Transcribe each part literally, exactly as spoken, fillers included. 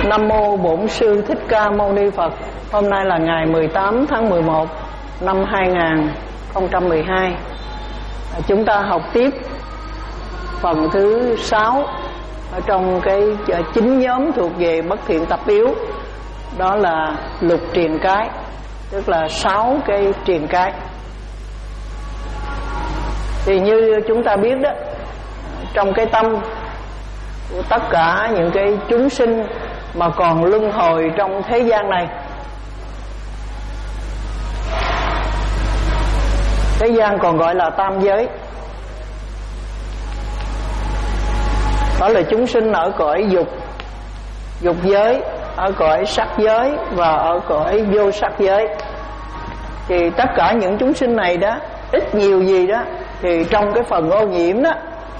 Nam mô Bổn Sư Thích Ca Mâu Ni Phật. Hôm nay là ngày mười tám tháng mười một năm hai nghìn không trăm mười hai. Chúng ta học tiếp phần thứ sáu ở trong cái chính nhóm thuộc về bất thiện tập yếu, đó là lục triền cái, tức là sáu cái triền cái. Thì như chúng ta biết đó, trong cái tâm của tất cả những cái chúng sinh mà còn luân hồi trong thế gian này, thế gian còn gọi là tam giới, đó là chúng sinh ở cõi dục, dục giới, ở cõi sắc giới và ở cõi vô sắc giới. Thì tất cả những chúng sinh này đó, ít nhiều gì đó, thì trong cái phần ô nhiễm đó,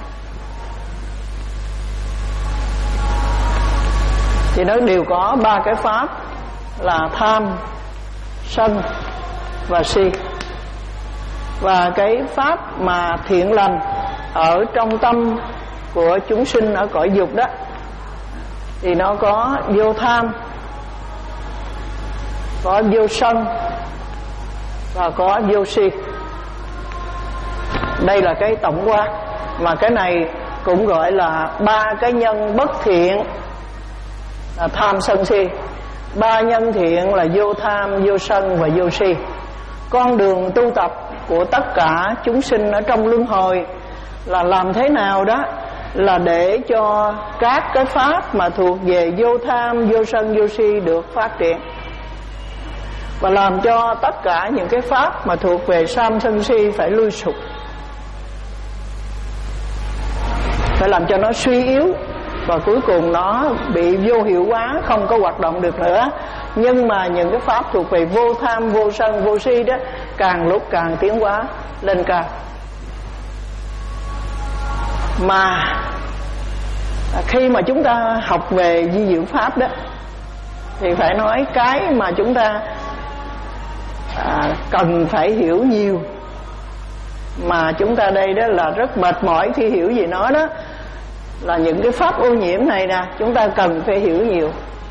thì nó đều có ba cái pháp là tham, sân và si. Và cái pháp mà thiện lành ở trong tâm của chúng sinh ở cõi dục đó, thì nó có vô tham, có vô sân và có vô si. Đây là cái tổng quát, mà cái này cũng gọi là ba cái nhân bất thiện là tham sân si. Ba nhân thiện là vô tham, vô sân và vô si. Con đường tu tập của tất cả chúng sinh ở trong luân hồi là làm thế nào đó là để cho các cái pháp mà thuộc về vô tham, vô sân, vô si được phát triển, và làm cho tất cả những cái pháp mà thuộc về tham sân si phải lui sụp, phải làm cho nó suy yếu, và cuối cùng nó bị vô hiệu hóa, không có hoạt động được nữa. Nhưng mà những cái pháp thuộc về vô tham, vô sân, vô si đó càng lúc càng tiến hóa lên cao. Mà khi mà chúng ta học về di diệu pháp đó, thì phải nói cái mà chúng ta à, cần phải hiểu nhiều, mà chúng ta đây đó là rất mệt mỏi khi hiểu về nó đó, là những cái pháp ô nhiễm này nè, chúng ta cần phải hiểu nhiều.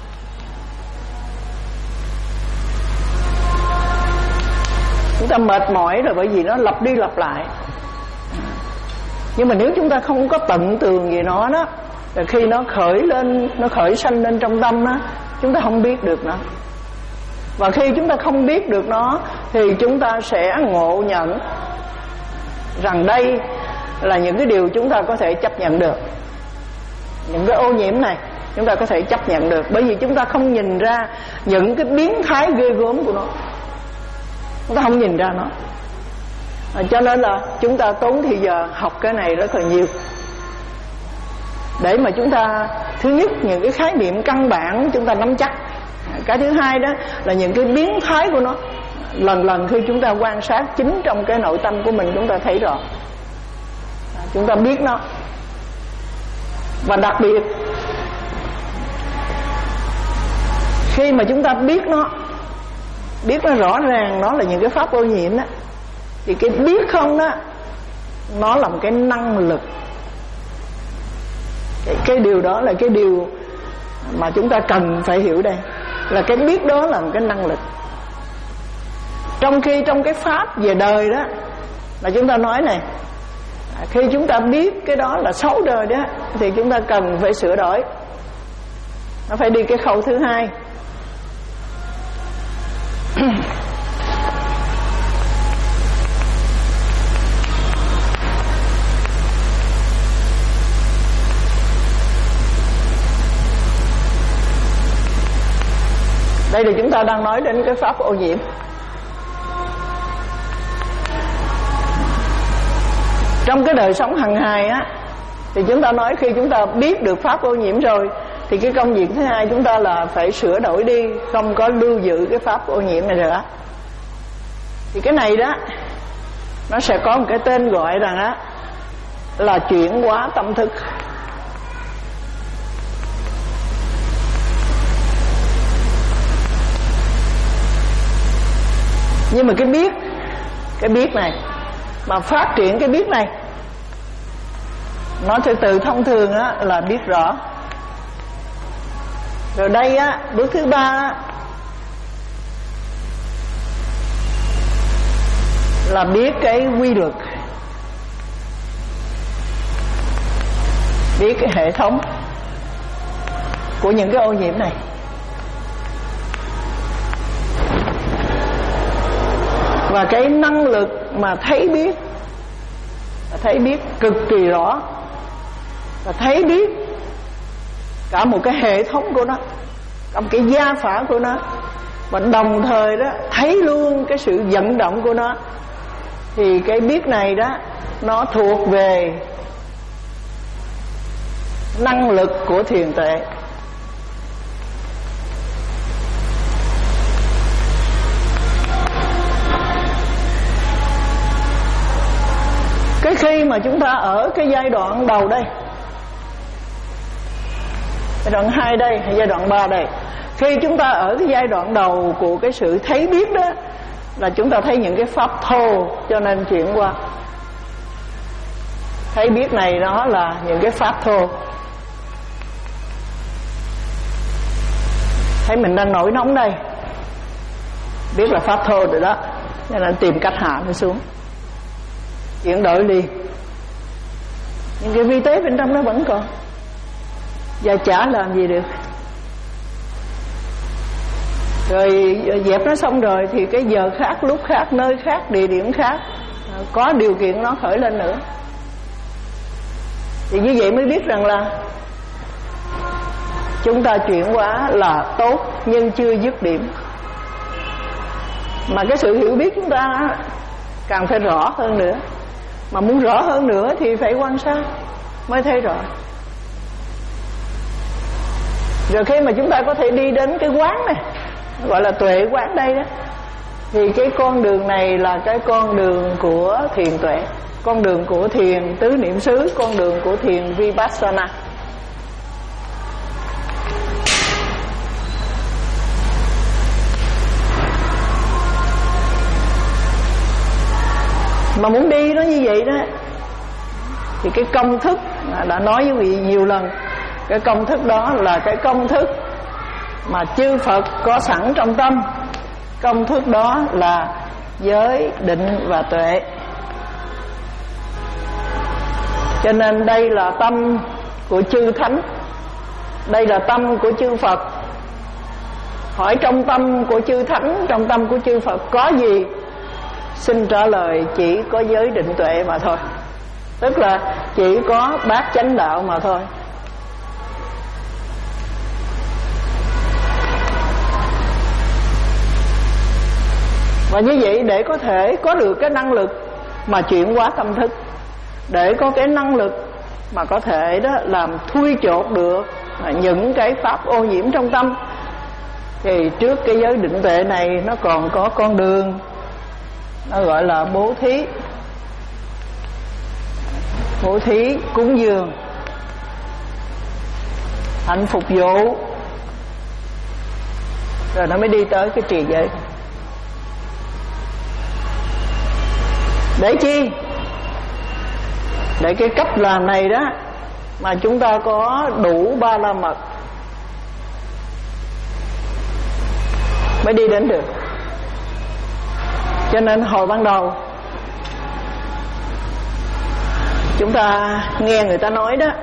Chúng ta mệt mỏi rồi, bởi vì nó lặp đi lặp lại. Nhưng mà nếu chúng ta không có tận tường về nó đó, rồi khi nó khởi lên, nó khởi sanh lên trong tâm đó, chúng ta không biết được nó. Và khi chúng ta không biết được nó, thì chúng ta sẽ ngộ nhận rằng đây là những cái điều chúng ta có thể chấp nhận được. Những cái ô nhiễm này chúng ta có thể chấp nhận được, bởi vì chúng ta không nhìn ra những cái biến thái ghê gớm của nó, chúng ta không nhìn ra nó. À, cho nên là chúng ta tốn thời giờ học cái này rất là nhiều, để mà chúng ta, thứ nhất, những cái khái niệm căn bản chúng ta nắm chắc. Cái thứ hai đó là những cái biến thái của nó, lần lần khi chúng ta quan sát chính trong cái nội tâm của mình, chúng ta thấy rõ, à, chúng ta biết nó. Và đặc biệt khi mà chúng ta biết nó, biết nó rõ ràng nó là những cái pháp ô nhiễm đó, thì cái biết không đó, nó là một cái năng lực. Cái, cái điều đó là cái điều mà chúng ta cần phải hiểu đây, là cái biết đó là một cái năng lực. Trong khi trong cái pháp về đời đó là chúng ta nói này, khi chúng ta biết cái đó là xấu đời đó, thì chúng ta cần phải sửa đổi. Nó phải đi cái khâu thứ hai. Đây là chúng ta đang nói đến cái pháp ô nhiễm. Trong cái đời sống hàng ngày á, thì chúng ta nói khi chúng ta biết được pháp ô nhiễm rồi, thì cái công việc thứ hai chúng ta là phải sửa đổi đi, không có lưu giữ cái pháp ô nhiễm này nữa. Thì cái này đó, nó sẽ có một cái tên gọi rằng á, là chuyển hóa tâm thức. Nhưng mà cái biết, cái biết này, mà phát triển cái biết này, nó từ từ thông thường á, là biết rõ. Rồi đây á, bước thứ ba á, là biết cái quy luật, biết cái hệ thống của những cái ô nhiễm này. Và cái năng lực mà thấy biết, thấy biết cực kỳ rõ, và thấy biết cả một cái hệ thống của nó, cả một cái gia phả của nó, và đồng thời đó thấy luôn cái sự vận động của nó. Thì cái biết này đó, nó thuộc về năng lực của thiền tuệ. Cái khi mà chúng ta ở cái giai đoạn đầu đây, giai đoạn hai đây hay giai đoạn ba đây, khi chúng ta ở cái giai đoạn đầu của cái sự thấy biết đó, là chúng ta thấy những cái pháp thô, cho nên chuyển qua thấy biết này nó là những cái pháp thô. Thấy mình đang nổi nóng đây, biết là pháp thô rồi đó, cho nên tìm cách hạ nó xuống, chuyển đổi liền. Nhưng cái vi tế bên trong nó vẫn còn, và chả làm gì được. Rồi dẹp nó xong rồi thì cái giờ khác, lúc khác, nơi khác, địa điểm khác, có điều kiện nó khởi lên nữa. Thì như vậy mới biết rằng là chúng ta chuyển hóa là tốt, nhưng chưa dứt điểm. Mà cái sự hiểu biết chúng ta càng phải rõ hơn nữa. Mà muốn rõ hơn nữa thì phải quan sát mới thấy rõ. Rồi khi mà chúng ta có thể đi đến cái quán này, gọi là tuệ quán đây đó, thì cái con đường này là cái con đường của thiền tuệ, con đường của thiền tứ niệm xứ, con đường của thiền Vipassana. Mà muốn đi nó như vậy đó, thì cái công thức đã nói với quý vị nhiều lần, cái công thức đó là cái công thức mà chư Phật có sẵn trong tâm. Công thức đó là giới, định và tuệ. Cho nên đây là tâm của chư Thánh, đây là tâm của chư Phật. Hỏi trong tâm của chư Thánh, trong tâm của chư Phật có gì? Xin trả lời chỉ có giới, định, tuệ mà thôi. Tức là chỉ có bát chánh đạo mà thôi. Và như vậy để có thể có được cái năng lực mà chuyển hóa tâm thức, để có cái năng lực mà có thể đó làm thui chột được những cái pháp ô nhiễm trong tâm, thì trước cái giới định tuệ này nó còn có con đường, nó gọi là bố thí. Bố thí, cúng dường, hạnh phục vụ, rồi nó mới đi tới cái trì giới. Để chi? Để cái cách làm này đó mà chúng ta có đủ ba la mật mới đi đến được. Cho nên hồi ban đầu chúng ta nghe người ta nói đó,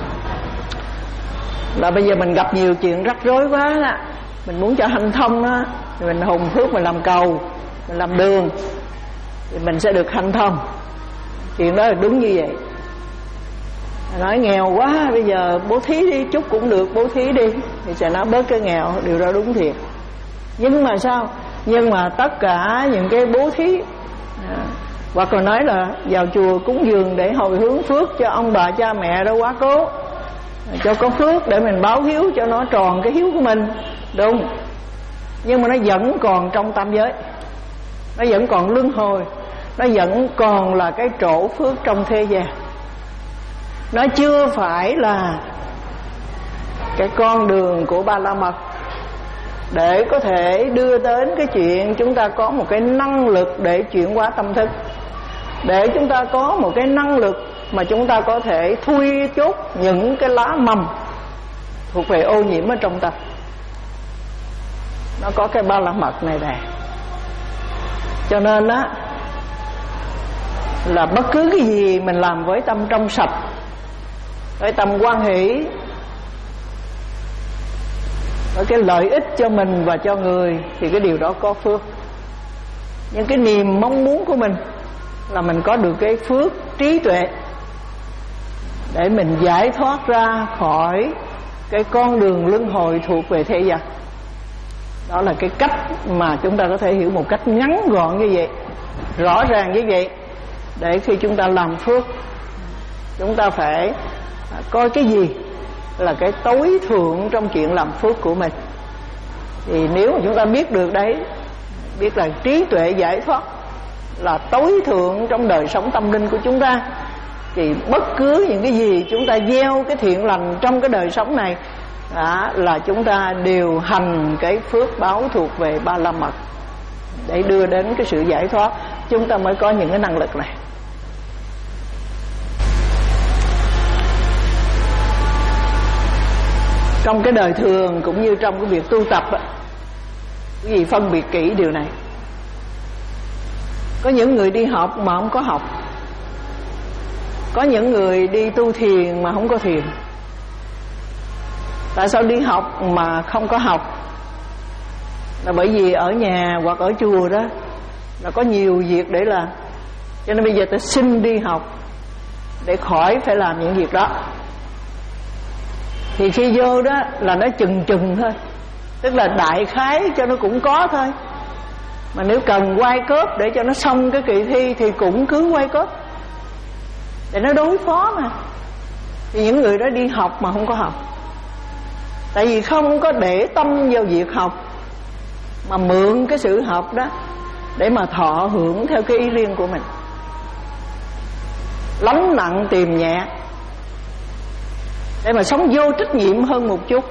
là bây giờ mình gặp nhiều chuyện rắc rối quá đó, mình muốn cho hanh thông đó, thì mình hùng phước, mình làm cầu, mình làm đường, thì mình sẽ được hanh thông. Chuyện đó là đúng như vậy. Nói nghèo quá, bây giờ bố thí đi, chút cũng được, bố thí đi, thì sẽ nói bớt cái nghèo. Điều đó đúng thiệt. Nhưng mà sao? Nhưng mà tất cả những cái bố thí, à, hoặc là nói là vào chùa cúng dường để hồi hướng phước cho ông bà cha mẹ đó quá cố, cho có phước để mình báo hiếu cho nó tròn cái hiếu của mình, đúng. Nhưng mà nó vẫn còn trong tam giới, nó vẫn còn luân hồi, nó vẫn còn là cái trổ phước trong thế gian. Nó chưa phải là cái con đường của ba la mật để có thể đưa đến cái chuyện chúng ta có một cái năng lực để chuyển hóa tâm thức, để chúng ta có một cái năng lực mà chúng ta có thể thui chốt những cái lá mầm thuộc về ô nhiễm ở trong tâm. nó có cái ba la mật này nè. Cho nên á là bất cứ cái gì mình làm với tâm trong sạch, với tâm hoan hỷ, với cái lợi ích cho mình và cho người, thì cái điều đó có phước. Nhưng cái niềm mong muốn của mình là mình có được cái phước trí tuệ để mình giải thoát ra khỏi cái con đường luân hồi thuộc về thế gian. Đó là cái cách mà chúng ta có thể hiểu một cách ngắn gọn như vậy, rõ ràng như vậy. Để khi chúng ta làm phước, chúng ta phải coi cái gì là cái tối thượng trong chuyện làm phước của mình. Thì nếu mà chúng ta biết được đấy, biết là trí tuệ giải thoát là tối thượng trong đời sống tâm linh của chúng ta, thì bất cứ những cái gì chúng ta gieo cái thiện lành trong cái đời sống này đó, là chúng ta đều hành cái phước báo thuộc về ba la mật để đưa đến cái sự giải thoát. Chúng ta mới có những cái năng lực này. Trong cái đời thường cũng như trong cái việc tu tập á, quý vị phân biệt kỹ điều này. Có những người đi học mà không có học, có những người đi tu thiền mà không có thiền. Tại sao đi học mà không có học? Là bởi vì ở nhà hoặc ở chùa đó là có nhiều việc để làm, cho nên bây giờ ta xin đi học để khỏi phải làm những việc đó. Thì khi vô đó là nó chừng chừng thôi, tức là đại khái cho nó cũng có thôi. Mà nếu cần quay cớp để cho nó xong cái kỳ thi thì cũng cứ quay cớp để nó đối phó mà. Thì những người đó đi học mà không có học, tại vì không có để tâm vào việc học, mà mượn cái sự học đó để mà thọ hưởng theo cái ý riêng của mình, lắng nặng tìm nhẹ, để mà sống vô trách nhiệm hơn một chút.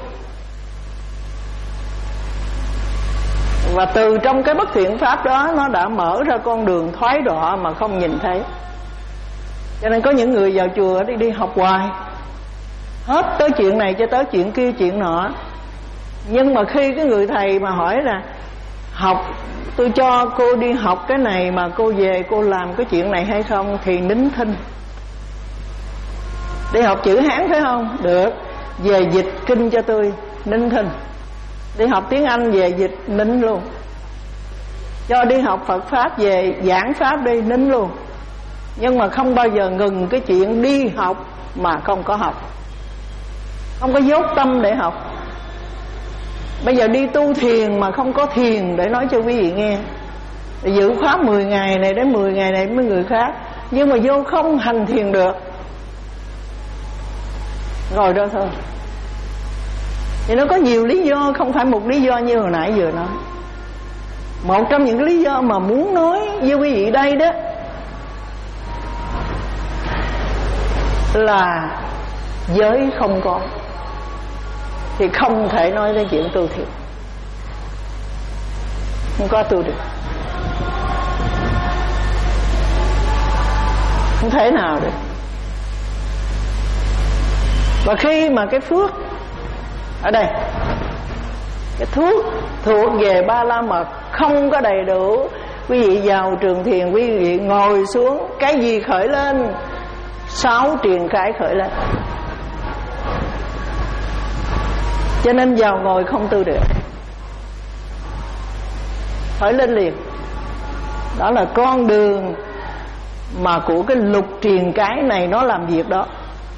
Và từ trong cái bất thiện pháp đó, nó đã mở ra con đường thoái đọa mà không nhìn thấy. Cho nên có những người vào chùa đi đi học hoài, hết tới chuyện này cho tới chuyện kia chuyện nọ. Nhưng mà khi cái người thầy mà hỏi là học, tôi cho cô đi học cái này mà cô về cô làm cái chuyện này hay không, thì nín thinh. Đi học chữ Hán phải không? Được. Về dịch kinh cho tôi, nín thinh. Đi học tiếng Anh về dịch, nín luôn. Cho đi học Phật Pháp về giảng Pháp đi, nín luôn. Nhưng mà không bao giờ ngừng cái chuyện đi học mà không có học, không có dốt tâm để học. Bây giờ đi tu thiền mà không có thiền để nói cho quý vị nghe. Giữ khóa mười ngày này đến mười ngày này với người khác, nhưng mà vô không hành thiền được, ngồi đó thôi. Thì nó có nhiều lý do, không phải một lý do như hồi nãy vừa nói. Một trong những lý do mà muốn nói với quý vị đây đó là giới không có thì không thể nói đến chuyện tu thiền. Không có tu được, không thể nào được. Và khi mà cái phước ở đây, cái thuốc thuộc về ba la mật không có đầy đủ, quý vị vào trường thiền, quý vị ngồi xuống, cái gì khởi lên? Sáu triền cái khởi lên. Cho nên vào ngồi không tu được, khởi lên liền. Đó là con đường mà của cái lục triền cái này nó làm việc đó.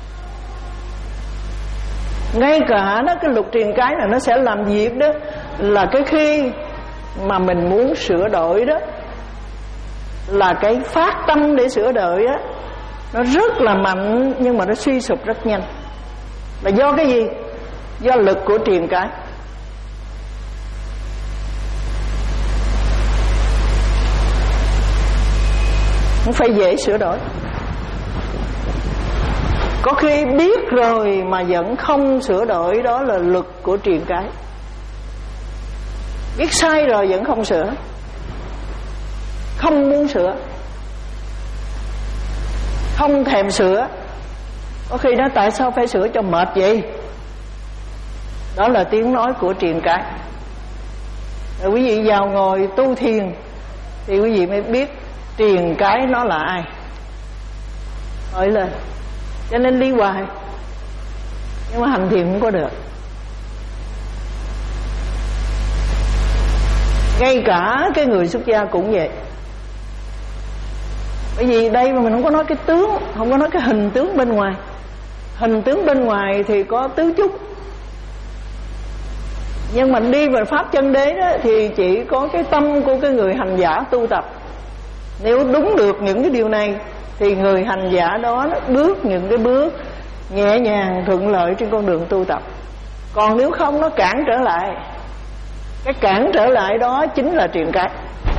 Ngay cả đó, cái lục triền cái này nó sẽ làm việc đó là cái khi mà mình muốn sửa đổi đó, là cái phát tâm để sửa đổi á, nó rất là mạnh nhưng mà nó suy sụp rất nhanh. Là do cái gì? Do lực của triền cái. Không phải dễ sửa đổi. Có khi biết rồi mà vẫn không sửa đổi, đó là lực của triền cái. Biết sai rồi vẫn không sửa, không muốn sửa, không thèm sửa. Có khi nói tại sao phải sửa cho mệt vậy? Đó là tiếng nói của triền cái. Rồi quý vị vào ngồi tu thiền thì quý vị mới biết truyền cái nó là ai. Hỏi lên. Cho nên đi hoài, nhưng mà hành thiền không có được. Ngay cả cái người xuất gia cũng vậy. Bởi vì đây mà mình không có nói cái tướng, không có nói cái hình tướng bên ngoài. Hình tướng bên ngoài thì có tứ chúc, nhưng mà đi về pháp chân đế đó thì chỉ có cái tâm của cái người hành giả tu tập. Nếu đúng được những cái điều này thì người hành giả đó nó bước những cái bước nhẹ nhàng thuận lợi trên con đường tu tập. Còn nếu không nó cản trở lại. Cái cản trở lại đó chính là truyền cái.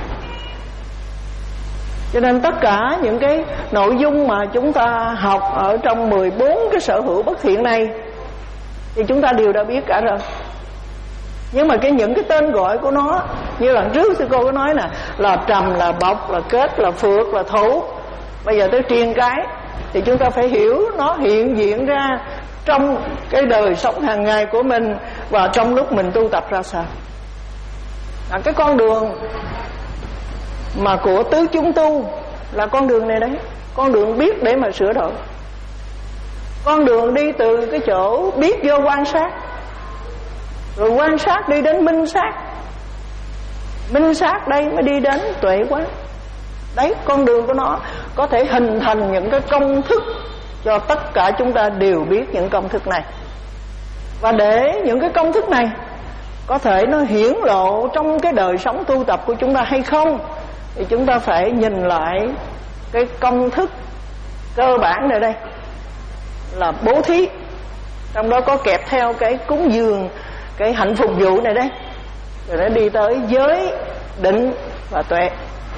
Cho nên tất cả những cái nội dung mà chúng ta học ở trong mười bốn cái sở hữu bất thiện này thì chúng ta đều đã biết cả rồi. Nhưng mà cái những cái tên gọi của nó, như lần trước sư cô có nói nè, là trầm, là bộc, là kết, là phược, là thủ. Bây giờ tới truyền cái thì chúng ta phải hiểu nó hiện diện ra trong cái đời sống hàng ngày của mình và trong lúc mình tu tập ra sao. À, cái con đường mà của tứ chúng tu là con đường này đấy. Con đường biết để mà sửa đổi. Con đường đi từ cái chỗ biết vô quan sát, rồi quan sát đi đến minh sát, minh sát đây mới đi đến tuệ quán. Đấy, con đường của nó có thể hình thành những cái công thức cho tất cả chúng ta đều biết những công thức này. Và để những cái công thức này có thể nó hiển lộ trong cái đời sống tu tập của chúng ta hay không, thì chúng ta phải nhìn lại cái công thức cơ bản này đây là bố thí, trong đó có kẹp theo cái cúng dường, cái hạnh phục vụ này đấy, rồi nó đi tới giới, định và tuệ.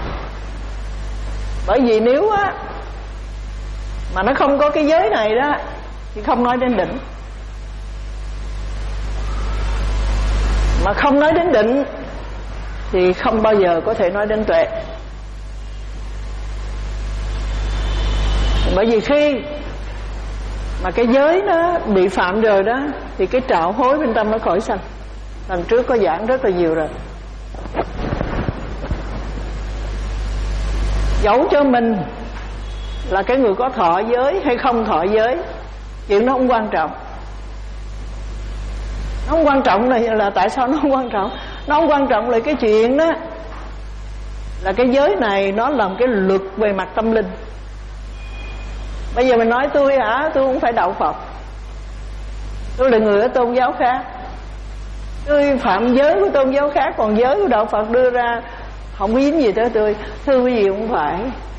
Bởi vì nếu á mà nó không có cái giới này đó thì không nói đến định, mà không nói đến định thì không bao giờ có thể nói đến tuệ. Bởi vì khi mà cái giới nó bị phạm rồi đó thì cái trạo hối bên tâm nó khỏi sanh. Lần trước có giảng rất là nhiều rồi. Dẫu cho mình là cái người có thọ giới hay không thọ giới, chuyện nó không quan trọng. Nó không quan trọng là, là tại sao nó không quan trọng? Nó không quan trọng là cái chuyện đó là cái giới này nó làm cái luật về mặt tâm linh. Bây giờ mình nói tôi hả, tôi không phải đạo Phật, tôi là người ở tôn giáo khác, tôi phạm giới của tôn giáo khác, còn giới của đạo Phật đưa ra không có dính gì tới tôi. Thưa quý vị, không phải.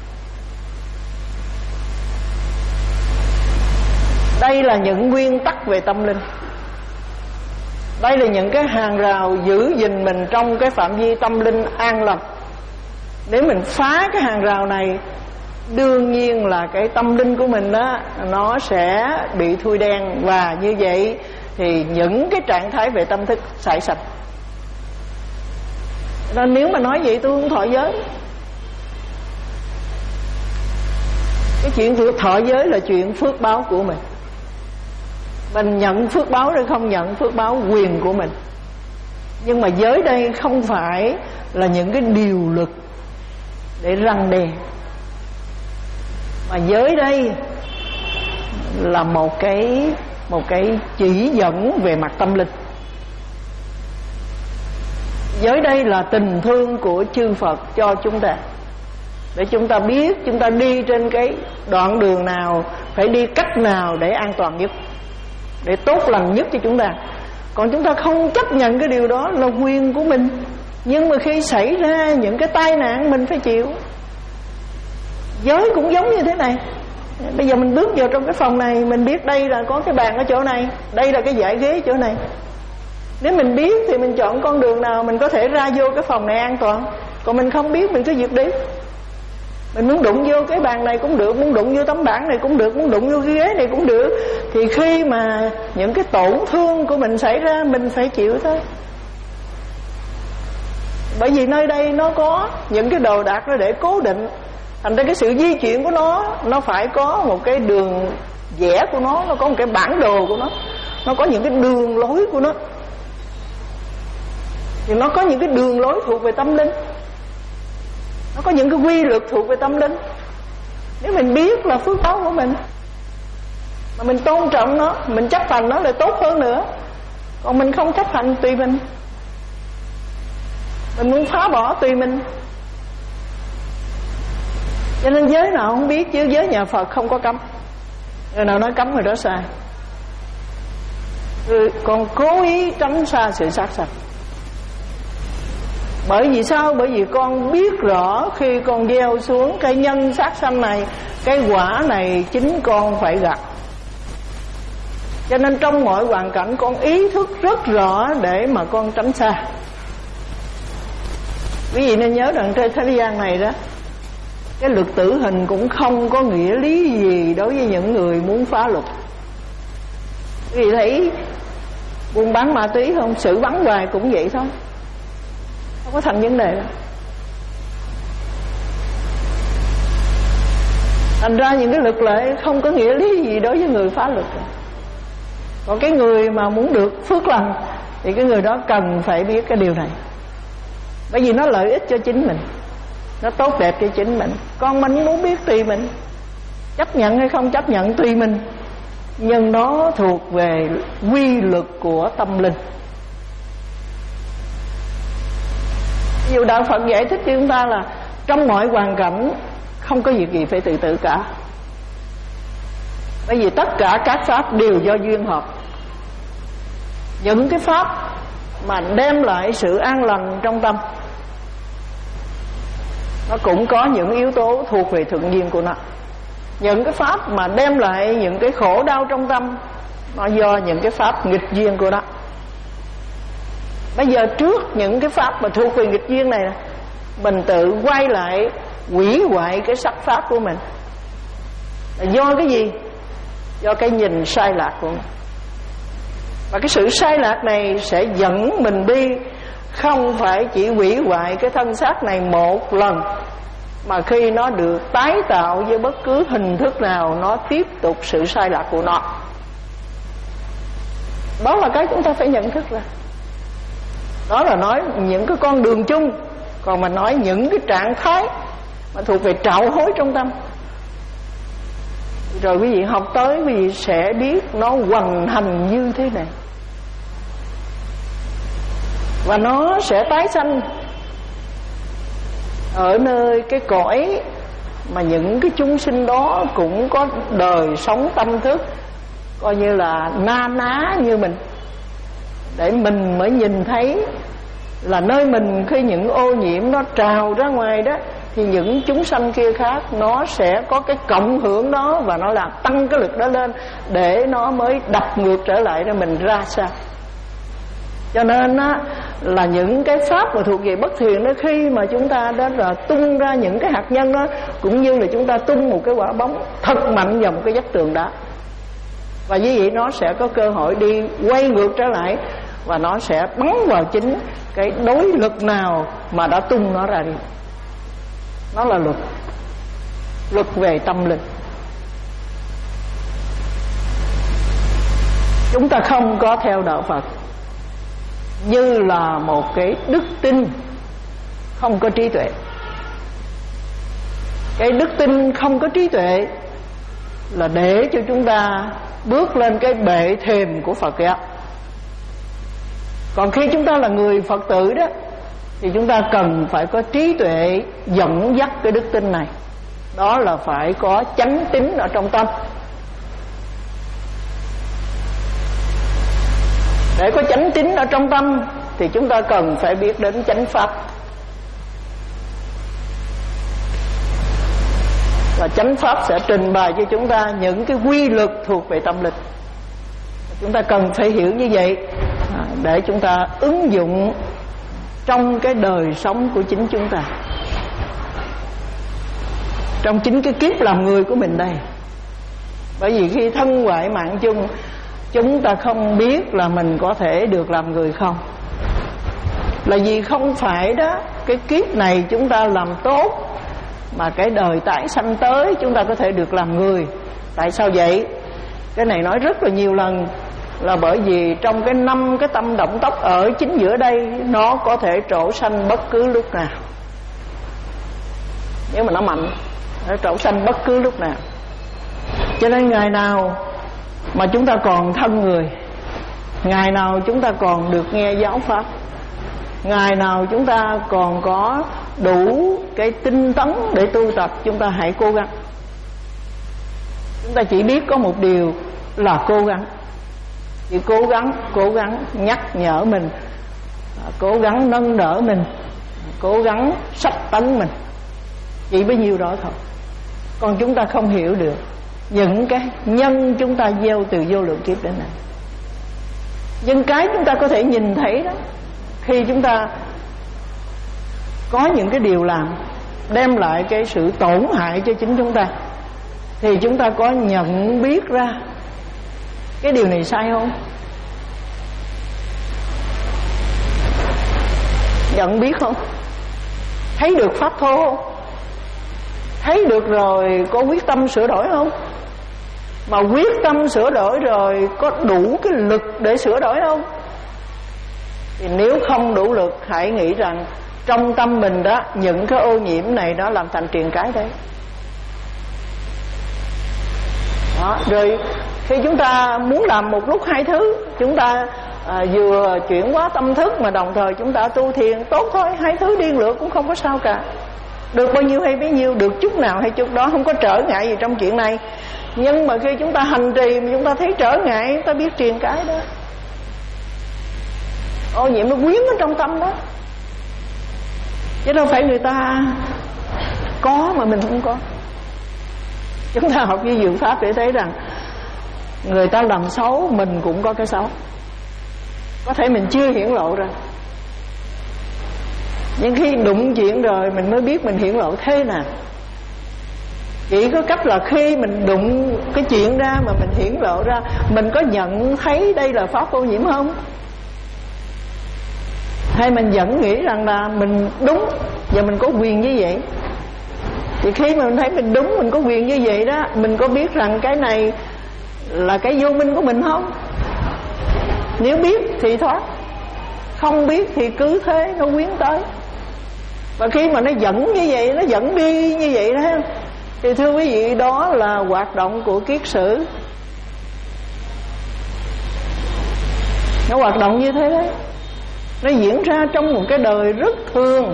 Đây là những nguyên tắc về tâm linh. Đây là những cái hàng rào giữ gìn mình trong cái phạm vi tâm linh an lành. Nếu mình phá cái hàng rào này, đương nhiên là cái tâm linh của mình đó nó sẽ bị thui đen, và như vậy thì những cái trạng thái về tâm thức xảy sạch. Nên nếu mà nói vậy tôi không thọ giới. Cái chuyện thọ giới là chuyện phước báo của mình. Mình nhận phước báo hay không nhận phước báo, quyền của mình. Nhưng mà giới đây không phải là những cái điều luật để răn đe, mà giới đây là một cái một cái chỉ dẫn về mặt tâm linh. Giới đây là tình thương của chư Phật cho chúng ta, để chúng ta biết chúng ta đi trên cái đoạn đường nào, phải đi cách nào để an toàn nhất, để tốt lành nhất cho chúng ta. Còn chúng ta không chấp nhận cái điều đó là quyền của mình. Nhưng mà khi xảy ra những cái tai nạn mình phải chịu. Giới cũng giống như thế này. Bây giờ mình bước vào trong cái phòng này, mình biết đây là có cái bàn ở chỗ này, đây là cái dãy ghế chỗ này. Nếu mình biết thì mình chọn con đường nào mình có thể ra vô cái phòng này an toàn. Còn mình không biết mình cứ việc đi. Mình muốn đụng vô cái bàn này cũng được, muốn đụng vô tấm bảng này cũng được, muốn đụng vô cái ghế này cũng được. Thì khi mà những cái tổn thương của mình xảy ra, mình phải chịu thôi. Bởi vì nơi đây nó có những cái đồ đạc đó để cố định. Thành ra cái sự di chuyển của nó, nó phải có một cái đường vẽ của nó, nó có một cái bản đồ của nó, nó có những cái đường lối của nó. thì nó có những cái đường lối thuộc về tâm linh, nó có những cái quy luật thuộc về tâm linh. Nếu mình biết là phước báo của mình mà mình tôn trọng nó, mình chấp hành nó là tốt hơn nữa. Còn mình không chấp hành tùy mình, mình muốn phá bỏ tùy mình. Cho nên giới nào không biết, chứ giới nhà Phật không có cấm. Người nào nói cấm người đó sai. Còn cố ý tránh xa sự sát sanh. Bởi vì sao? Bởi vì con biết rõ khi con gieo xuống cái nhân sát sanh này, cái quả này chính con phải gặp. Cho nên trong mọi hoàn cảnh con ý thức rất rõ để mà con tránh xa. Quý vị nên nhớ rằng trên thế gian này đó, cái luật tử hình cũng không có nghĩa lý gì đối với những người muốn phá luật. Quý vị thấy buôn bán ma túy không? Xử bắn hoài cũng vậy thôi, không có thành vấn đề đâu. Thành ra những cái luật lệ không có nghĩa lý gì đối với người phá luật. Còn cái người mà muốn được phước lành thì cái người đó cần phải biết cái điều này, bởi vì nó lợi ích cho chính mình, nó tốt đẹp cho chính mình. Con mình muốn biết tùy mình, chấp nhận hay không chấp nhận tùy mình, nhưng nó thuộc về quy luật của tâm linh. Ví dụ Đạo Phật giải thích cho chúng ta là trong mọi hoàn cảnh không có việc gì phải tự tử cả, bởi vì tất cả các pháp đều do duyên hợp. Những cái pháp mà đem lại sự an lành trong tâm, nó cũng có những yếu tố thuộc về thuận duyên của nó. Những cái pháp mà đem lại những cái khổ đau trong tâm, nó do những cái pháp nghịch duyên của nó. Bây giờ trước những cái pháp mà thuộc về nghịch duyên này, mình tự quay lại hủy hoại cái sắc pháp của mình là do cái gì? Do cái nhìn sai lạc của mình. Và cái sự sai lạc này sẽ dẫn mình đi, không phải chỉ hủy hoại cái thân xác này một lần, mà khi nó được tái tạo với bất cứ hình thức nào, nó tiếp tục sự sai lạc của nó. Đó là cái chúng ta phải nhận thức ra. Đó là nói những cái con đường chung. Còn mà nói những cái trạng thái mà thuộc về trạo hối trong tâm, rồi quý vị học tới quý vị sẽ biết nó hoành hành như thế này, và nó sẽ tái sanh ở nơi cái cõi mà những cái chúng sinh đó cũng có đời sống tâm thức coi như là na ná như mình, để mình mới nhìn thấy là nơi mình khi những ô nhiễm nó trào ra ngoài đó, thì những chúng sanh kia khác nó sẽ có cái cộng hưởng đó, và nó làm tăng cái lực đó lên để nó mới đập ngược trở lại để mình ra sao. Cho nên á, là những cái pháp mà thuộc về bất thiện đó, khi mà chúng ta đã là tung ra những cái hạt nhân đó, cũng như là chúng ta tung một cái quả bóng thật mạnh vào một cái vách tường đá, và như vậy nó sẽ có cơ hội đi quay ngược trở lại, và nó sẽ bắn vào chính cái đối lực nào mà đã tung nó ra đi. Nó là luật, luật về tâm linh. Chúng ta không có theo đạo Phật như là một cái đức tin không có trí tuệ. Cái đức tin không có trí tuệ là để cho chúng ta bước lên cái bệ thềm của Phật giáo. Còn khi chúng ta là người Phật tử đó, thì chúng ta cần phải có trí tuệ dẫn dắt cái đức tin này. Đó là phải có chánh tín ở trong tâm. Để có chánh tín ở trong tâm thì chúng ta cần phải biết đến chánh pháp. Và chánh pháp sẽ trình bày cho chúng ta những cái quy luật thuộc về tâm linh. Chúng ta cần phải hiểu như vậy để chúng ta ứng dụng trong cái đời sống của chính chúng ta, trong chính cái kiếp làm người của mình đây. Bởi vì khi thân ngoại mạng chung, chúng ta không biết là mình có thể được làm người không. Là vì không phải đó, cái kiếp này chúng ta làm tốt mà cái đời tái sanh tới chúng ta có thể được làm người. Tại sao vậy? Cái này nói rất là nhiều lần. là bởi vì trong cái năm cái tâm động tóc ở chính giữa đây, nó có thể trổ sanh bất cứ lúc nào. Nếu mà nó mạnh, nó trổ sanh bất cứ lúc nào. Cho nên ngày nào mà chúng ta còn thân người, ngày nào chúng ta còn được nghe giáo pháp, ngày nào chúng ta còn có đủ cái tinh tấn để tu tập, chúng ta hãy cố gắng. Chúng ta chỉ biết có một điều là cố gắng. Chỉ cố gắng, cố gắng nhắc nhở mình, cố gắng nâng đỡ mình, cố gắng sách tấn mình, chỉ bấy nhiêu đó thôi. Còn chúng ta không hiểu được những cái nhân chúng ta gieo từ vô lượng kiếp đến này. Nhưng cái chúng ta có thể nhìn thấy đó, khi chúng ta có những cái điều làm đem lại cái sự tổn hại cho chính chúng ta, thì chúng ta có nhận biết ra cái điều này sai không? Nhận biết không? Thấy được pháp thô không? Thấy được rồi có quyết tâm sửa đổi không? Mà quyết tâm sửa đổi rồi có đủ cái lực để sửa đổi không? Thì nếu không đủ lực, hãy nghĩ rằng trong tâm mình đó, những cái ô nhiễm này nó làm thành triền cái đấy. Đó, rồi khi chúng ta muốn làm một lúc hai thứ, chúng ta à, vừa chuyển hóa tâm thức mà đồng thời chúng ta tu thiền, tốt thôi, hai thứ điên lược cũng không có sao cả. Được bao nhiêu hay bấy nhiêu, được chút nào hay chút đó, không có trở ngại gì trong chuyện này. Nhưng mà khi chúng ta hành trì mà chúng ta thấy trở ngại, chúng ta biết triền cái đó, ô nhiễm nó quyến ở trong tâm đó. Chứ đâu phải người ta có mà mình không có. Chúng ta học với Diệu Pháp để thấy rằng người ta làm xấu, mình cũng có cái xấu. Có thể mình chưa hiển lộ ra, nhưng khi đụng chuyện rồi mình mới biết mình hiển lộ thế nào. Chỉ có cách là khi mình đụng cái chuyện ra mà mình hiển lộ ra, mình có nhận thấy đây là pháp ô nhiễm không? Hay mình vẫn nghĩ rằng là mình đúng và mình có quyền như vậy? Thì khi mà mình thấy mình đúng, mình có quyền như vậy đó, mình có biết rằng cái này là cái vô minh của mình không? Nếu biết thì thoát, không biết thì cứ thế nó quyến tới. Và khi mà nó dẫn như vậy, nó dẫn đi như vậy đó, thì thưa quý vị, đó là hoạt động của kiết sử. Nó hoạt động như thế đấy. Nó diễn ra trong một cái đời rất thường.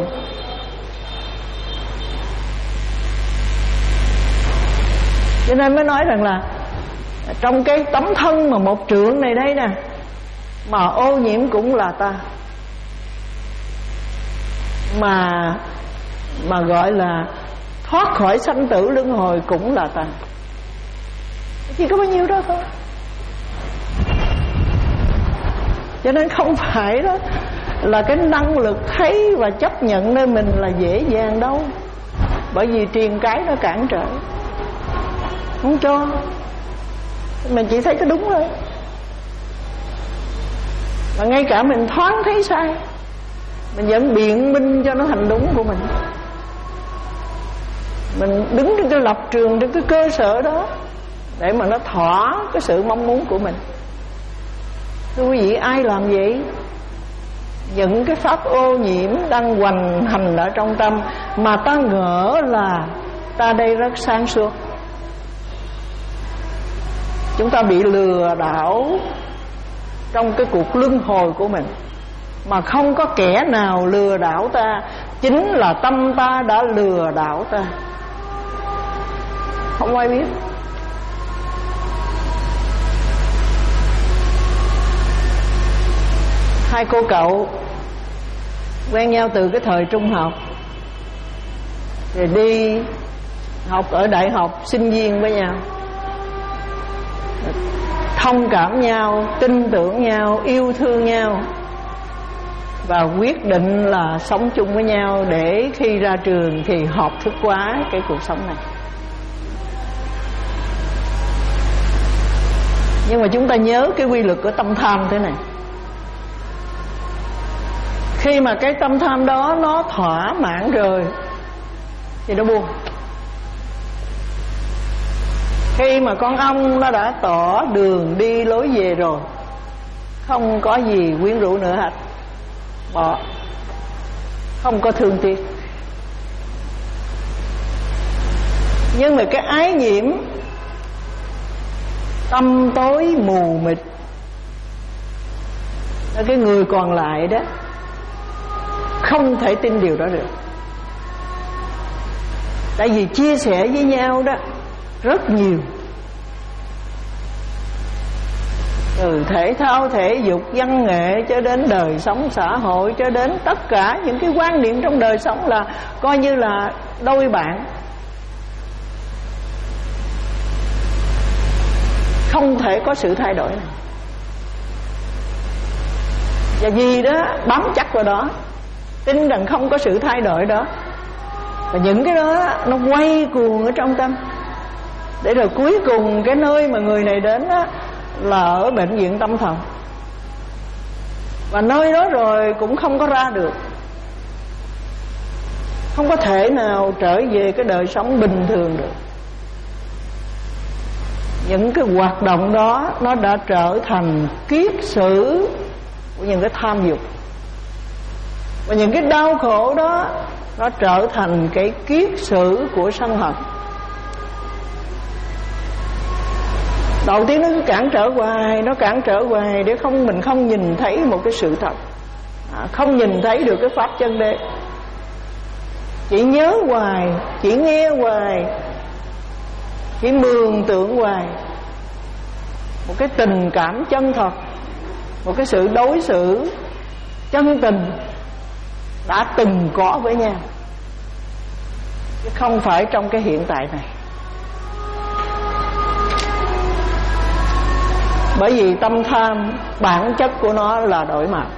Cho nên mới nói rằng là trong cái tấm thân mà một trượng này đây nè, mà ô nhiễm cũng là ta, Mà Mà gọi là thoát khỏi sanh tử luân hồi cũng là ta. Chỉ có bao nhiêu đó thôi. Cho nên không phải đó là cái năng lực thấy và chấp nhận nơi mình là dễ dàng đâu. Bởi vì triền cái nó cản trở, không cho. Mình chỉ thấy cái đúng thôi. Và ngay cả mình thoáng thấy sai, mình vẫn biện minh cho nó thành đúng của mình. Mình đứng trên cái lập trường, trên cái cơ sở đó, để mà nó thỏa cái sự mong muốn của mình. Thưa quý vị, ai làm vậy? Những cái pháp ô nhiễm đang hoành hành ở trong tâm, mà ta ngỡ là ta đây rất sáng suốt. Chúng ta bị lừa đảo trong cái cuộc luân hồi của mình, mà không có kẻ nào lừa đảo ta, chính là tâm ta đã lừa đảo ta. Không ai biết. Hai cô cậu quen nhau từ cái thời trung học, rồi đi học ở đại học, sinh viên với nhau, thông cảm nhau, tin tưởng nhau, yêu thương nhau, và quyết định là sống chung với nhau để khi ra trường thì hợp thức hóa cái cuộc sống này. Nhưng mà chúng ta nhớ cái quy luật của tâm tham thế này. Khi mà cái tâm tham đó nó thỏa mãn rồi thì nó buông. Khi mà con ong nó đã tỏ đường đi lối về rồi không có gì quyến rũ nữa hết, bỏ, không có thương tiếc. Nhưng mà cái ái nhiễm, tâm tối mù mịt, cái người còn lại đó không thể tin điều đó được. Tại vì chia sẻ với nhau đó rất nhiều, từ thể thao, thể dục, văn nghệ cho đến đời sống xã hội, cho đến tất cả những cái quan niệm trong đời sống là coi như là đôi bạn. Không thể có sự thay đổi này. Và vì đó bám chắc vào đó, tin rằng không có sự thay đổi đó, và những cái đó nó quay cuồng ở trong tâm. Để rồi cuối cùng cái nơi mà người này đến đó là ở bệnh viện tâm thần, và nơi đó rồi cũng không có ra được, không có thể nào trở về cái đời sống bình thường được. Những cái hoạt động đó nó đã trở thành kiết sử của những cái tham dục, và những cái đau khổ đó nó trở thành cái kiết sử của sân hận. Đầu tiên nó cứ cản trở hoài, nó cản trở hoài để không mình không nhìn thấy một cái sự thật, à, không nhìn thấy được cái pháp chân đế. Chỉ nhớ hoài, chỉ nghe hoài, chỉ mường tượng hoài một cái tình cảm chân thật, một cái sự đối xử chân tình đã từng có với nhau, chứ không phải trong cái hiện tại này. Bởi vì tâm tham bản chất của nó là đổi màu.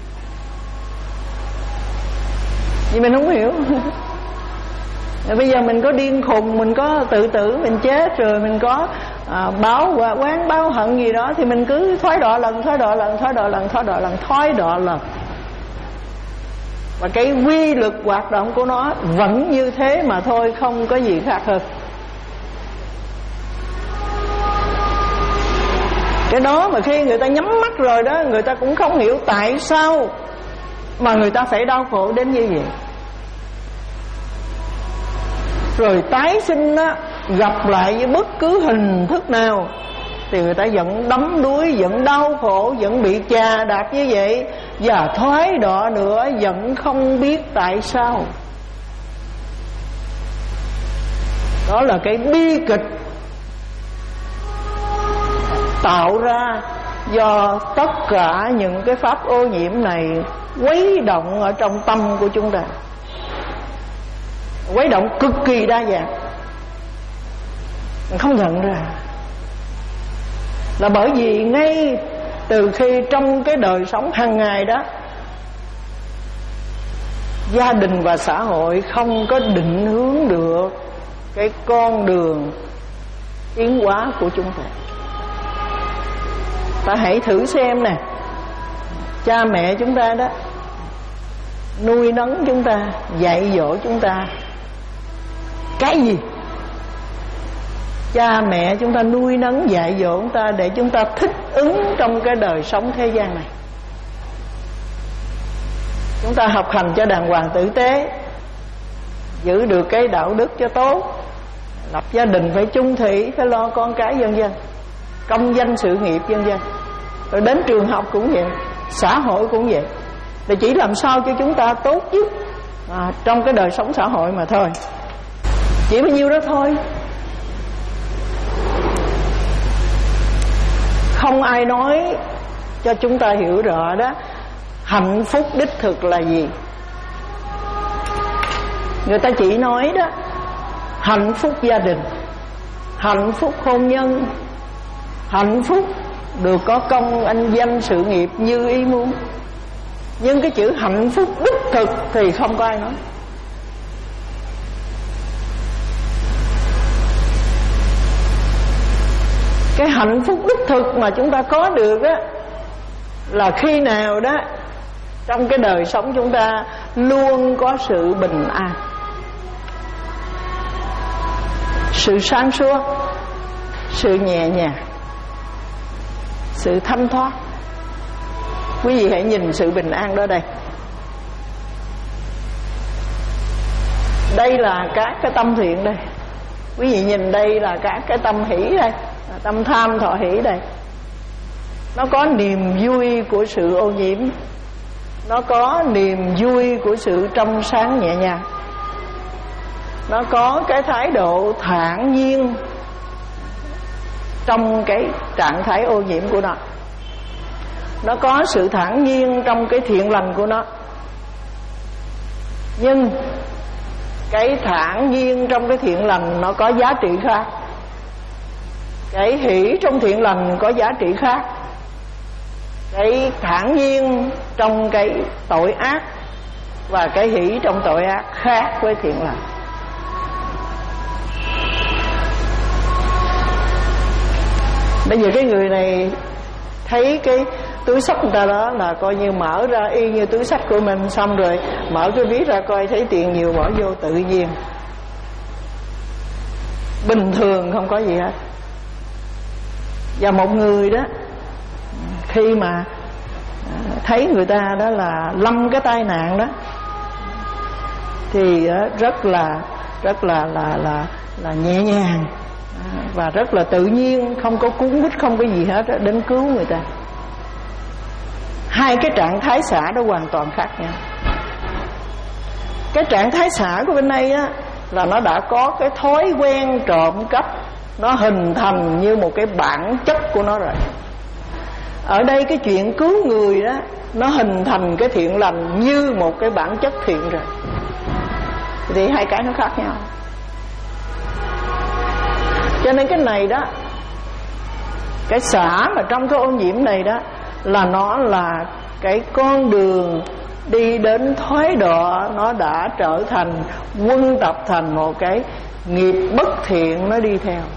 Nhưng mình không hiểu. Bây giờ mình có điên khùng, mình có tự tử, mình chết rồi mình có à, báo quán báo hận gì đó, thì mình cứ thoái đọa lần, thoái đọa lần, thoái đọa lần, thoái đọa lần, thoái đọa lần. Và cái quy luật hoạt động của nó vẫn như thế mà thôi, không có gì khác hơn. Cái đó mà khi người ta nhắm mắt rồi đó, người ta cũng không hiểu tại sao mà người ta phải đau khổ đến như vậy. Rồi tái sinh đó, gặp lại với bất cứ hình thức nào thì người ta vẫn đắm đuối, vẫn đau khổ, vẫn bị chà đạp như vậy, và thoái đọa nữa, vẫn không biết tại sao. Đó là cái bi kịch tạo ra do tất cả những cái pháp ô nhiễm này quấy động ở trong tâm của chúng ta, quấy động cực kỳ đa dạng. Mình không nhận ra là bởi vì ngay từ khi trong cái đời sống hàng ngày đó, gia đình và xã hội không có định hướng được cái con đường tiến hóa của chúng ta. Ta hãy thử xem nè, cha mẹ chúng ta đó nuôi nấng chúng ta, dạy dỗ chúng ta cái gì? Cha mẹ chúng ta nuôi nấng dạy dỗ chúng ta để chúng ta thích ứng trong cái đời sống thế gian này. Chúng ta học hành cho đàng hoàng tử tế, giữ được cái đạo đức cho tốt, lập gia đình phải chung thủy, phải lo con cái vân vân, công danh sự nghiệp vân vân. Rồi đến trường học cũng vậy, xã hội cũng vậy, để chỉ làm sao cho chúng ta tốt nhất à, trong cái đời sống xã hội mà thôi. Chỉ bao nhiêu đó thôi. Không ai nói cho chúng ta hiểu rõ đó, hạnh phúc đích thực là gì. Người ta chỉ nói đó, hạnh phúc gia đình, hạnh phúc hôn nhân, hạnh phúc được có công anh danh sự nghiệp như ý muốn. Nhưng cái chữ hạnh phúc đích thực thì không có ai nói. Cái hạnh phúc đích thực mà chúng ta có được á là khi nào đó trong cái đời sống chúng ta luôn có sự bình an, sự sáng suốt, sự nhẹ nhàng, sự thanh thoát, Quý vị hãy nhìn sự bình an đó đây. Đây là các cái tâm thiện đây. Quý vị nhìn đây là các cái tâm hỷ đây, tâm tham thọ hỷ đây. Nó có niềm vui của sự ô nhiễm, nó có niềm vui của sự trong sáng nhẹ nhàng, nó có cái thái độ thản nhiên trong cái trạng thái ô nhiễm của nó, nó có sự thản nhiên trong cái thiện lành của nó. Nhưng cái thản nhiên trong cái thiện lành nó có giá trị khác, cái hỷ trong thiện lành có giá trị khác. Cái thản nhiên trong cái tội ác và cái hỷ trong tội ác khác với thiện lành. Bây giờ cái người này thấy cái túi xách người ta đó là coi như mở ra y như túi xách của mình, xong rồi mở cái ví ra coi thấy tiền nhiều bỏ vô tự nhiên, bình thường không có gì hết. Và một người đó khi mà thấy người ta đó là lâm cái tai nạn đó thì rất là rất là là là là nhẹ nhàng và rất là tự nhiên, không có cuốn quýt, không có gì hết đến cứu người ta. Hai cái trạng thái xả đó hoàn toàn khác nhau. Cái trạng thái xả của bên đây á là nó đã có cái thói quen trộm cắp, nó hình thành như một cái bản chất của nó rồi. Ở đây cái chuyện cứu người đó nó hình thành cái thiện lành như một cái bản chất thiện rồi. Thì hai cái nó khác nhau. Cho nên cái này đó, cái xả mà trong cái ô nhiễm này đó là nó là cái con đường đi đến thoái đọa, nó đã trở thành quân tập thành một cái nghiệp bất thiện nó đi theo.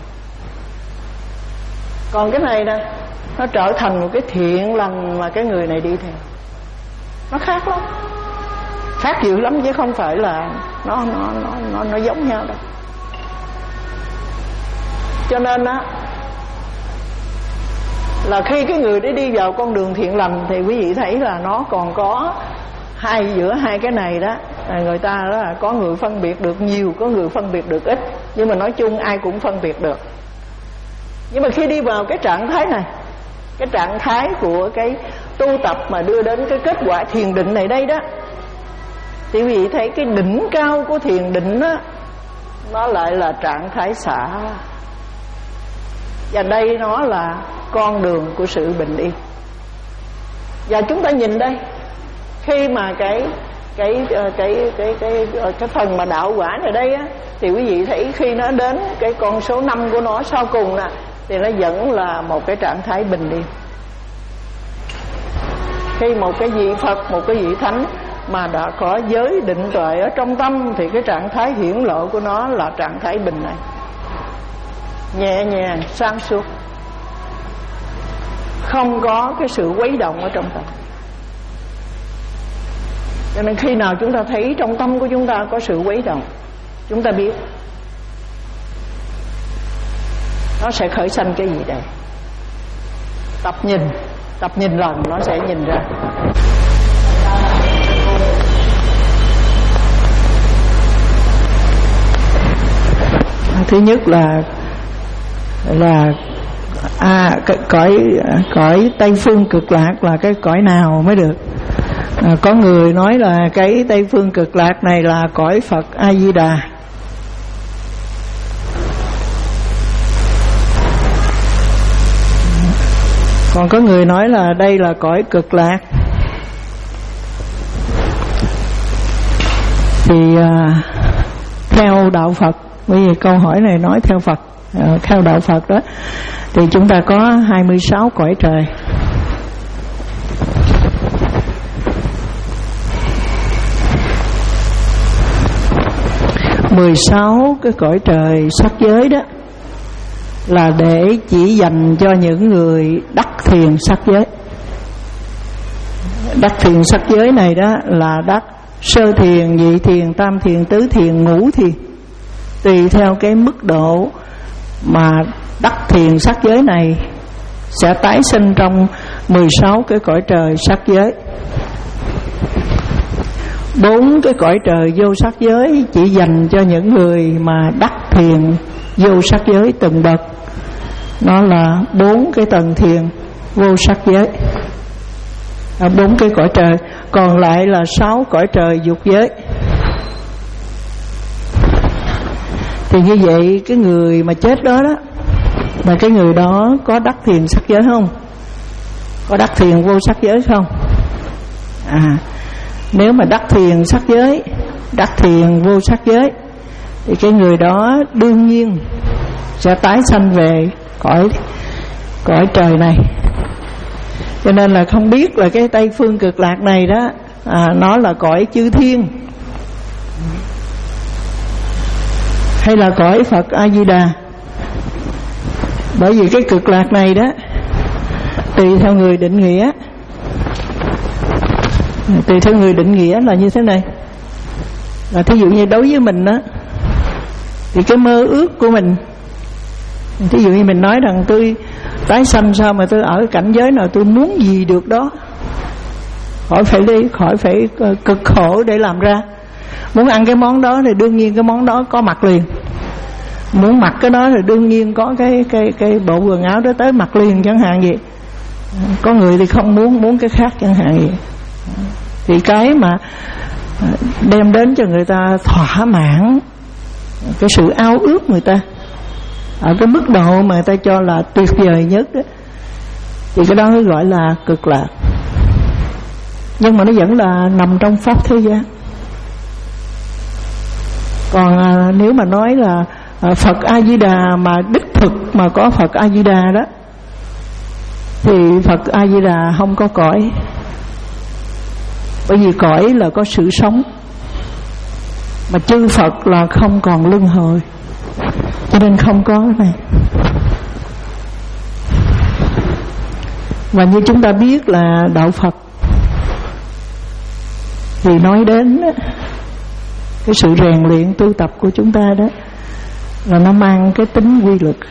Còn cái này nè, nó trở thành một cái thiện lành mà cái người này đi theo. Nó khác lắm, khác dữ lắm chứ không phải là nó nó nó nó, nó giống nhau đâu. Cho nên á là khi cái người đấy đi vào con đường thiện lành thì quý vị thấy là nó còn có hai, giữa hai cái này đó, người ta đó là có người phân biệt được nhiều, có người phân biệt được ít, nhưng mà nói chung ai cũng phân biệt được. Nhưng mà khi đi vào cái trạng thái này, cái trạng thái của cái tu tập mà đưa đến cái kết quả thiền định này đây đó, thì quý vị thấy cái đỉnh cao của thiền định đó, nó lại là trạng thái xả. Và đây nó là con đường của sự bình yên. Và chúng ta nhìn đây, khi mà cái cái cái cái cái cái, cái phần mà đạo quả này đây á, thì quý vị thấy khi nó đến cái con số năm của nó sau cùng nè, thì nó vẫn là một cái trạng thái bình yên. Khi một cái vị Phật, một cái vị Thánh mà đã có giới định tuệ ở trong tâm, thì cái trạng thái hiển lộ của nó là trạng thái bình này, nhẹ nhàng, sáng suốt, không có cái sự quấy động ở trong tâm. Cho nên khi nào chúng ta thấy trong tâm của chúng ta có sự quấy động, chúng ta biết nó sẽ khởi sanh cái gì đây. Tập nhìn, tập nhìn lần nó sẽ nhìn ra. Thứ nhất là là à cõi cõi Tây Phương Cực Lạc là cái cõi nào mới được. À, có người nói là cái Tây Phương Cực Lạc này là cõi Phật A Di Đà. Còn có người nói là đây là cõi Cực Lạc. Thì à, theo đạo Phật, bởi vì câu hỏi này nói theo Phật, à, theo đạo Phật đó, thì chúng ta có hai mươi sáu cõi trời. mười sáu cái cõi trời sắc giới đó là để chỉ dành cho những người đắc thiền sắc giới. Đắc thiền sắc giới này đó là đắc sơ thiền, nhị thiền, tam thiền, tứ thiền, ngũ thiền. Tùy theo cái mức độ mà đắc thiền sắc giới này sẽ tái sinh trong mười sáu cái cõi trời sắc giới. Bốn cái cõi trời vô sắc giới chỉ dành cho những người mà đắc thiền vô sắc giới từng bậc. Nó là bốn cái tầng thiền vô sắc giới, à, bốn cái cõi trời. Còn lại là sáu cõi trời dục giới. Thì như vậy cái người mà chết đó đó, mà cái người đó có đắc thiền sắc giới không? Có đắc thiền vô sắc giới không? À, nếu mà đắc thiền sắc giới, đắc thiền vô sắc giới, thì cái người đó đương nhiên sẽ tái sanh về cõi cõi trời này. Cho nên là không biết là cái Tây Phương Cực Lạc này đó, à, nó là cõi chư thiên hay là cõi Phật A Di Đà. Bởi vì cái cực lạc này đó tùy theo người định nghĩa. Tùy theo người định nghĩa là như thế này, là thí dụ như đối với mình đó, thì cái mơ ước của mình, thí dụ như mình nói rằng tôi tái sanh sao mà tôi ở cảnh giới nào tôi muốn gì được đó, khỏi phải đi, khỏi phải cực khổ để làm ra. Muốn ăn cái món đó thì đương nhiên cái món đó có mặc liền, muốn mặc cái đó thì đương nhiên có cái cái cái bộ quần áo đó tới mặc liền chẳng hạn vậy. Có người thì không muốn, muốn cái khác chẳng hạn vậy. Thì cái mà đem đến cho người ta thỏa mãn cái sự ao ước người ta ở cái mức độ mà người ta cho là tuyệt vời nhất đó, thì cái đó gọi là cực lạc. Nhưng mà nó vẫn là nằm trong pháp thế gian. Còn à, nếu mà nói là à, Phật A Di Đà mà đích thực mà có Phật A Di Đà đó, thì Phật A Di Đà không có cõi. Bởi vì cõi là có sự sống, mà chư Phật là không còn luân hồi, cho nên không có cái này. Và như chúng ta biết là đạo Phật thì nói đến cái sự rèn luyện tu tập của chúng ta đó là nó mang cái tính quy luật.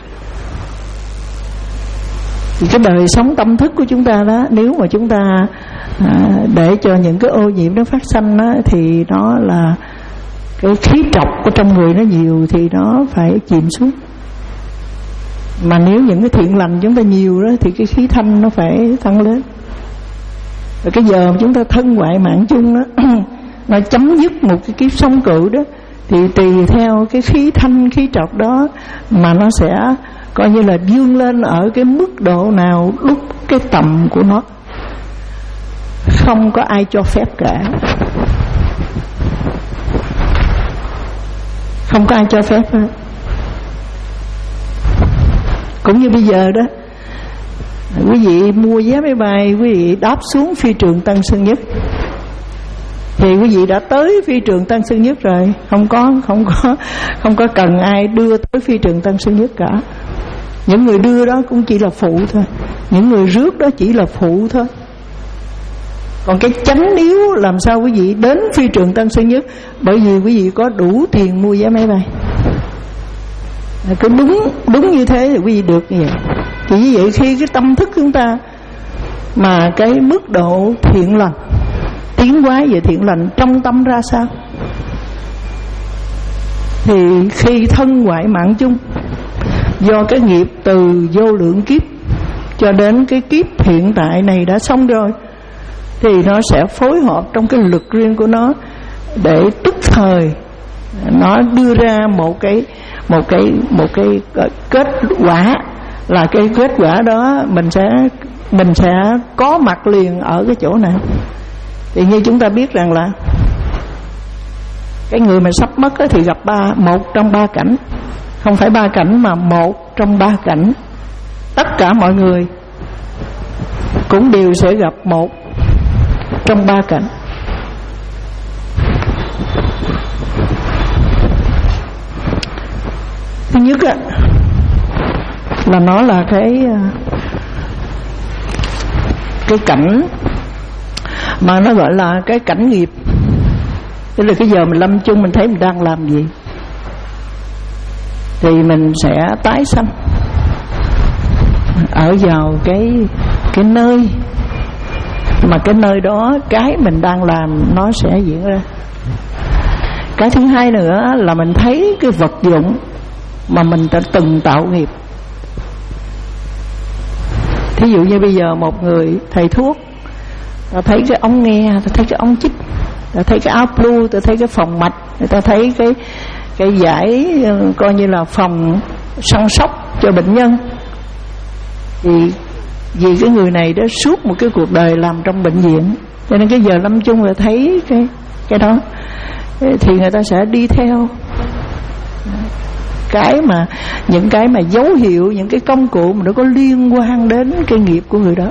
Thì cái đời sống tâm thức của chúng ta đó, nếu mà chúng ta à, để cho những cái ô nhiễm nó phát sanh đó, thì nó là cái khí trọc của trong người nó nhiều thì nó phải chìm xuống. Mà nếu những cái thiện lành chúng ta nhiều đó thì cái khí thanh nó phải tăng lên. Rồi cái giờ mà chúng ta thân ngoại mạng chung đó nó chấm dứt một cái kiếp sống cũ đó, thì tùy theo cái khí thanh khí trọc đó mà nó sẽ coi như là vươn lên ở cái mức độ nào lúc cái tầm của nó. Không có ai cho phép cả, không có ai cho phép hết. Cũng như bây giờ đó, quý vị mua vé máy bay, quý vị đáp xuống phi trường Tân Sơn Nhất, thì quý vị đã tới phi trường Tân Sơn Nhất rồi, không có không có không có cần ai đưa tới phi trường Tân Sơn Nhất cả. Những người đưa đó cũng chỉ là phụ thôi, những người rước đó chỉ là phụ thôi. Còn cái chánh yếu làm sao quý vị đến phi trường Tân Sơn Nhất? Bởi vì quý vị có đủ tiền mua vé máy bay. Cứ đúng đúng như thế thì quý vị được như vậy. Thì như vậy khi cái tâm thức chúng ta mà cái mức độ thiện lành, tiến hóa về thiện lành trong tâm ra sao, thì khi thân ngoại mạng chung, do cái nghiệp từ vô lượng kiếp cho đến cái kiếp hiện tại này đã xong rồi, thì nó sẽ phối hợp trong cái lực riêng của nó để tức thời nó đưa ra một cái một cái một cái kết quả, là cái kết quả đó mình sẽ mình sẽ có mặt liền ở cái chỗ nào. Thì như chúng ta biết rằng là cái người mà sắp mất thì gặp ba một trong ba cảnh, không phải ba cảnh mà một trong ba cảnh. Tất cả mọi người cũng đều sẽ gặp một trong ba cảnh. Thứ nhất á, là nó là cái cái cảnh mà nó gọi là cái cảnh nghiệp. Tức là cái giờ mình lâm chung mình thấy mình đang làm gì thì mình sẽ tái sanh ở vào cái cái nơi mà cái nơi đó cái mình đang làm nó sẽ diễn ra. Cái thứ hai nữa là mình thấy cái vật dụng mà mình đã từng tạo nghiệp. Thí dụ như bây giờ một người thầy thuốc, ta thấy cái ống nghe, ta thấy cái ống chích, ta thấy cái áo blue, ta thấy cái phòng mạch, ta thấy cái cái giải coi như là phòng săn sóc cho bệnh nhân. Thì vì cái người này đó suốt một cái cuộc đời làm trong bệnh viện, cho nên cái giờ lâm chung là thấy cái cái đó thì người ta sẽ đi theo cái mà những cái mà dấu hiệu, những cái công cụ mà nó có liên quan đến cái nghiệp của người đó.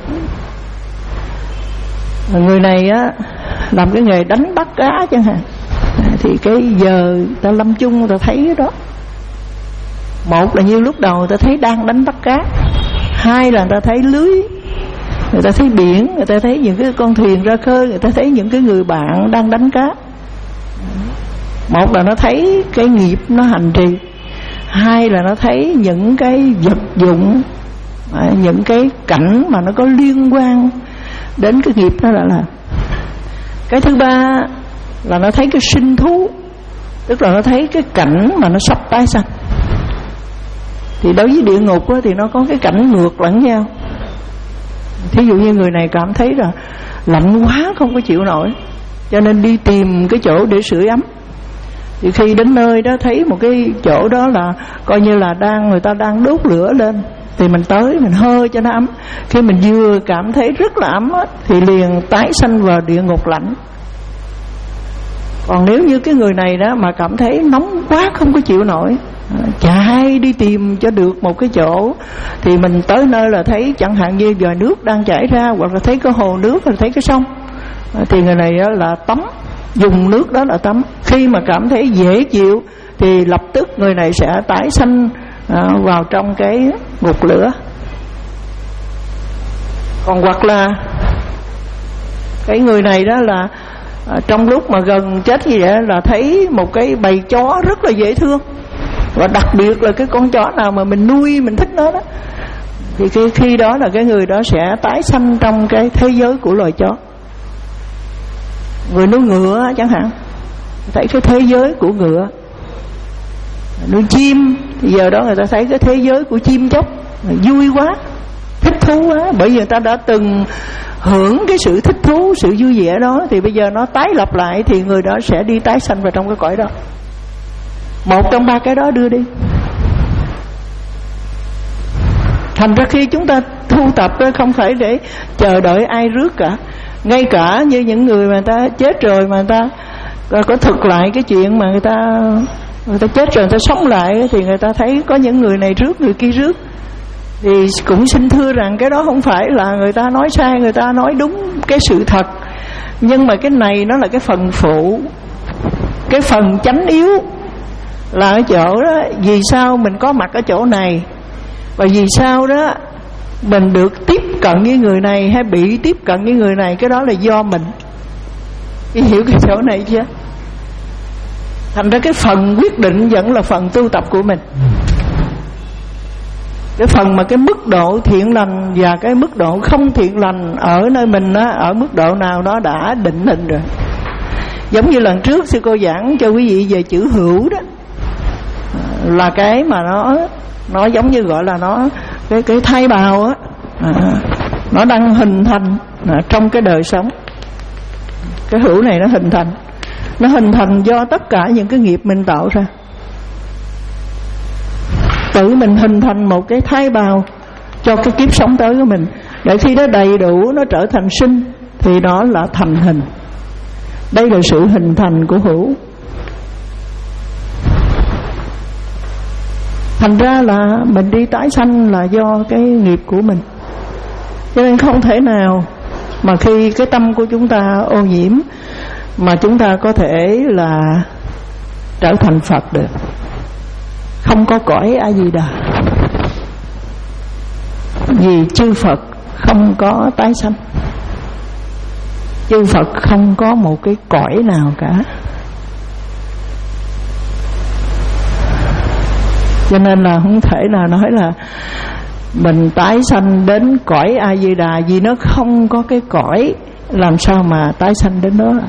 Người này á làm cái nghề đánh bắt cá chẳng hạn, thì cái giờ ta lâm chung ta thấy cái đó. Một là như lúc đầu người ta thấy đang đánh bắt cá, hai là người ta thấy lưới, người ta thấy biển, người ta thấy những cái con thuyền ra khơi, người ta thấy những cái người bạn đang đánh cá. Một là nó thấy cái nghiệp nó hành trì, hai là nó thấy những cái vật dụng, những cái cảnh mà nó có liên quan đến cái nghiệp đó là là. Cái thứ ba là nó thấy cái sinh thú, tức là nó thấy cái cảnh mà nó sắp tái sanh. Thì đối với địa ngục đó, thì nó có cái cảnh ngược lẫn nhau. Thí dụ như người này cảm thấy là lạnh quá không có chịu nổi, cho nên đi tìm cái chỗ để sưởi ấm. Thì khi đến nơi đó thấy một cái chỗ đó là coi như là đang người ta đang đốt lửa lên, thì mình tới mình hơi cho nó ấm. Khi mình vừa cảm thấy rất là ấm á, thì liền tái sanh vào địa ngục lạnh. Còn nếu như cái người này đó mà cảm thấy nóng quá không có chịu nổi, chạy đi tìm cho được một cái chỗ, thì mình tới nơi là thấy chẳng hạn như vòi nước đang chảy ra, hoặc là thấy cái hồ nước, hoặc là thấy cái sông, thì người này đó là tắm, dùng nước đó là tắm. Khi mà cảm thấy dễ chịu thì lập tức người này sẽ tái sanh vào trong cái ngục lửa. Còn hoặc là cái người này đó là trong lúc mà gần chết gì vậy là thấy một cái bầy chó rất là dễ thương, và đặc biệt là cái con chó nào mà mình nuôi mình thích nó đó, thì cái khi đó là cái người đó sẽ tái sanh trong cái thế giới của loài chó. Người nuôi ngựa chẳng hạn, thấy cái thế giới của ngựa. Nuôi chim thì giờ đó người ta thấy cái thế giới của chim chóc, vui quá, thích thú quá, bởi vì người ta đã từng hưởng cái sự thích thú, sự vui vẻ đó, thì bây giờ nó tái lập lại thì người đó sẽ đi tái sanh vào trong cái cõi đó. Một trong ba cái đó đưa đi. Thành ra khi chúng ta thu tập đó không phải để chờ đợi ai rước cả. Ngay cả như những người mà người ta chết rồi mà người ta có thực lại cái chuyện mà người ta người ta chết rồi người ta sống lại, thì người ta thấy có những người này rước người kia rước, thì cũng xin thưa rằng cái đó không phải là người ta nói sai, người ta nói đúng cái sự thật. Nhưng mà cái này nó là cái phần phụ. Cái phần chánh yếu là ở chỗ đó, vì sao mình có mặt ở chỗ này, và vì sao đó mình được tiếp cận với người này hay bị tiếp cận với người này, cái đó là do mình. Chị hiểu cái chỗ này chưa? Thành ra cái phần quyết định vẫn là phần tu tập của mình. Cái phần mà cái mức độ thiện lành và cái mức độ không thiện lành ở nơi mình á, ở mức độ nào nó đã định hình rồi. Giống như lần trước sư cô giảng cho quý vị về chữ hữu đó, là cái mà nó nó giống như gọi là nó cái cái thai bào á, à, nó đang hình thành à, trong cái đời sống. Cái hữu này nó hình thành, nó hình thành do tất cả những cái nghiệp mình tạo ra. Tự mình hình thành một cái thai bào cho cái kiếp sống tới của mình, để khi nó đầy đủ nó trở thành sinh thì đó là thành hình. Đây là sự hình thành của hữu. Thành ra là mình đi tái sanh là do cái nghiệp của mình. Cho nên không thể nào mà khi cái tâm của chúng ta ô nhiễm mà chúng ta có thể là trở thành Phật được. Không có cõi A Di Đà, vì chư Phật không có tái sanh, chư Phật không có một cái cõi nào cả. Cho nên là không thể nào nói là mình tái sanh đến cõi A Di Đà, vì nó không có cái cõi, làm sao mà tái sanh đến đó.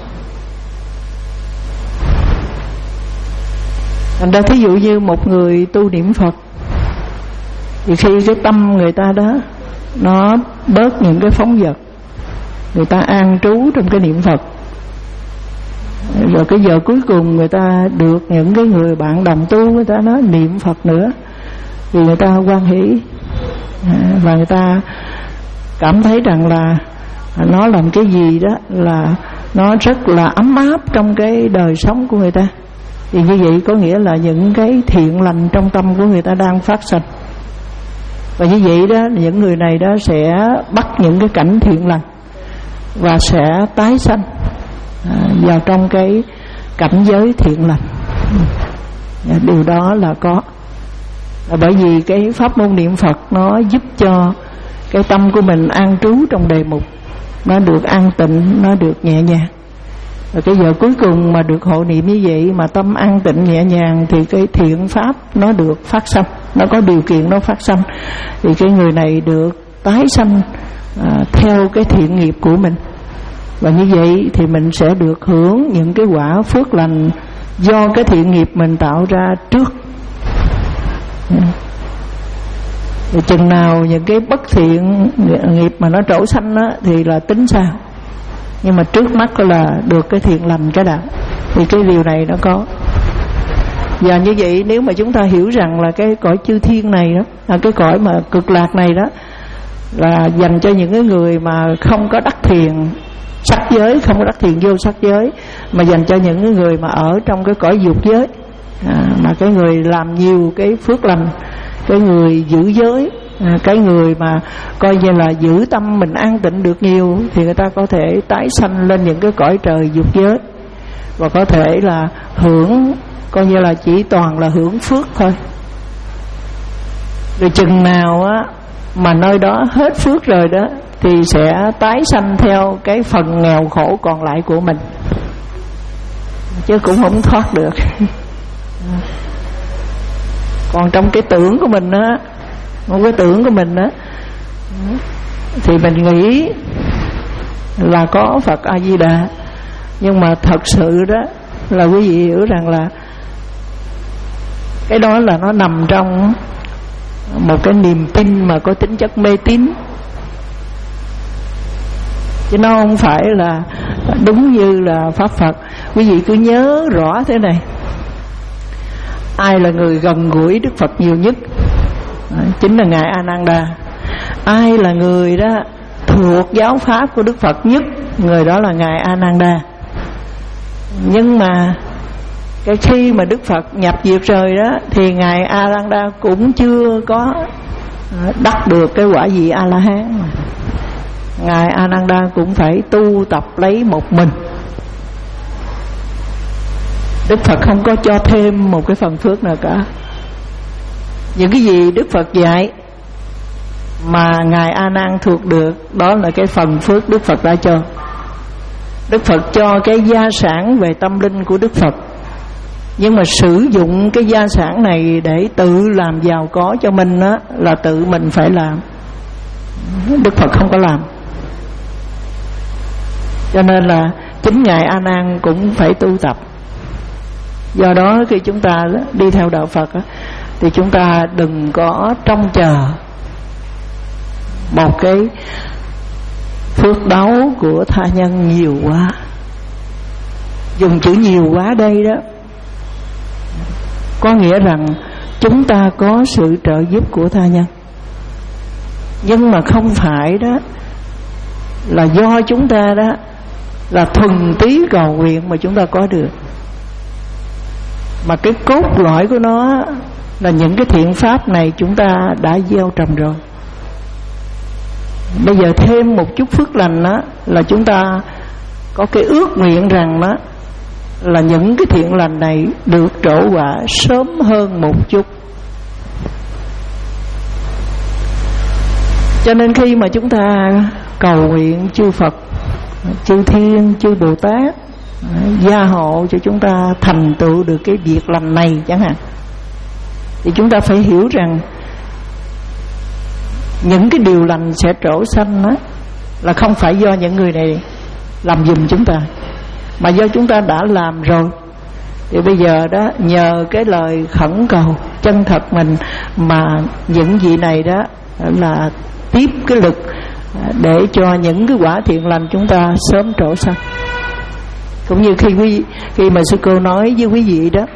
Thành ra thí dụ như một người tu niệm Phật, thì khi cái tâm người ta đó nó bớt những cái phóng dật, người ta an trú trong cái niệm Phật, rồi cái giờ cuối cùng người ta được những cái người bạn đồng tu, người ta nói niệm Phật nữa, thì người ta hoan hỷ, và người ta cảm thấy rằng là nó làm cái gì đó là nó rất là ấm áp trong cái đời sống của người ta. Thì như vậy có nghĩa là những cái thiện lành trong tâm của người ta đang phát sinh. Và như vậy đó, những người này đó sẽ bắt những cái cảnh thiện lành và sẽ tái sanh vào trong cái cảnh giới thiện lành. Điều đó là có, là bởi vì cái pháp môn niệm Phật nó giúp cho cái tâm của mình an trú trong đề mục, nó được an tịnh, nó được nhẹ nhàng. Và cái giờ cuối cùng mà được hộ niệm như vậy, mà tâm an tịnh nhẹ nhàng, thì cái thiện pháp nó được phát sanh, nó có điều kiện nó phát sanh, thì cái người này được tái sanh à, theo cái thiện nghiệp của mình. Và như vậy thì mình sẽ được hưởng những cái quả phước lành do cái thiện nghiệp mình tạo ra trước. Thì chừng nào những cái bất thiện nghiệp mà nó trổ sanh đó, thì là tính sao. Nhưng mà trước mắt là được cái thiện lành cái đạo, thì cái điều này nó có. Và như vậy nếu mà chúng ta hiểu rằng là cái cõi chư thiên này đó, là cái cõi mà cực lạc này đó, là dành cho những cái người mà không có đắc thiền sắc giới, không có đắc thiền vô sắc giới, mà dành cho những cái người mà ở trong cái cõi dục giới, à, mà cái người làm nhiều cái phước lành, cái người giữ giới, à, cái người mà coi như là giữ tâm mình an tịnh được nhiều, thì người ta có thể tái sanh lên những cái cõi trời dục giới, và có thể là hưởng, coi như là chỉ toàn là hưởng phước thôi. Rồi chừng nào á mà nơi đó hết phước rồi đó, thì sẽ tái sanh theo cái phần nghèo khổ còn lại của mình, chứ cũng không thoát được. Còn trong cái tưởng của mình á, một cái tưởng của mình á, thì mình nghĩ là có Phật A Di Đà, nhưng mà thật sự đó là quý vị hiểu rằng là cái đó là nó nằm trong một cái niềm tin mà có tính chất mê tín, chứ nó không phải là đúng như là Pháp Phật. Quý vị cứ nhớ rõ thế này, ai là người gần gũi Đức Phật nhiều nhất? Chính là Ngài A Nan Đa. Ai là người đó thuộc giáo pháp của Đức Phật nhất? Người đó là Ngài A Nan Đa. Nhưng mà cái khi mà Đức Phật nhập diệt rồi đó, thì Ngài A Nan Đa cũng chưa có đắc được cái quả vị A La Hán. Ngài A Nan Đa cũng phải tu tập lấy một mình. Đức Phật không có cho thêm một cái phần phước nào cả. Những cái gì Đức Phật dạy mà Ngài A Nan thuộc được, đó là cái phần phước Đức Phật đã cho. Đức Phật cho cái gia sản về tâm linh của Đức Phật, nhưng mà sử dụng cái gia sản này để tự làm giàu có cho mình á, là tự mình phải làm. Đức Phật không có làm. Cho nên là chính Ngài A Nan cũng phải tu tập. Do đó khi chúng ta đi theo đạo Phật á, thì chúng ta đừng có trông chờ một cái phước báu của tha nhân nhiều quá. Dùng chữ nhiều quá đây đó có nghĩa rằng chúng ta có sự trợ giúp của tha nhân, nhưng mà không phải đó là do chúng ta đó là thuần túy cầu nguyện mà chúng ta có được, mà cái cốt lõi của nó là những cái thiện pháp này chúng ta đã gieo trồng rồi. Bây giờ thêm một chút phước lành đó là chúng ta có cái ước nguyện rằng đó là những cái thiện lành này được trổ quả sớm hơn một chút. Cho nên khi mà chúng ta cầu nguyện chư Phật, chư Thiên, chư Bồ Tát gia hộ cho chúng ta thành tựu được cái việc lành này chẳng hạn, thì chúng ta phải hiểu rằng những cái điều lành sẽ trổ sanh đó, là không phải do những người này làm giùm chúng ta, mà do chúng ta đã làm rồi. Thì bây giờ đó, nhờ cái lời khẩn cầu chân thật mình mà những vị này đó là tiếp cái lực để cho những cái quả thiện lành chúng ta sớm trổ sanh. Cũng như khi quý khi mà sư cô nói với quý vị đó,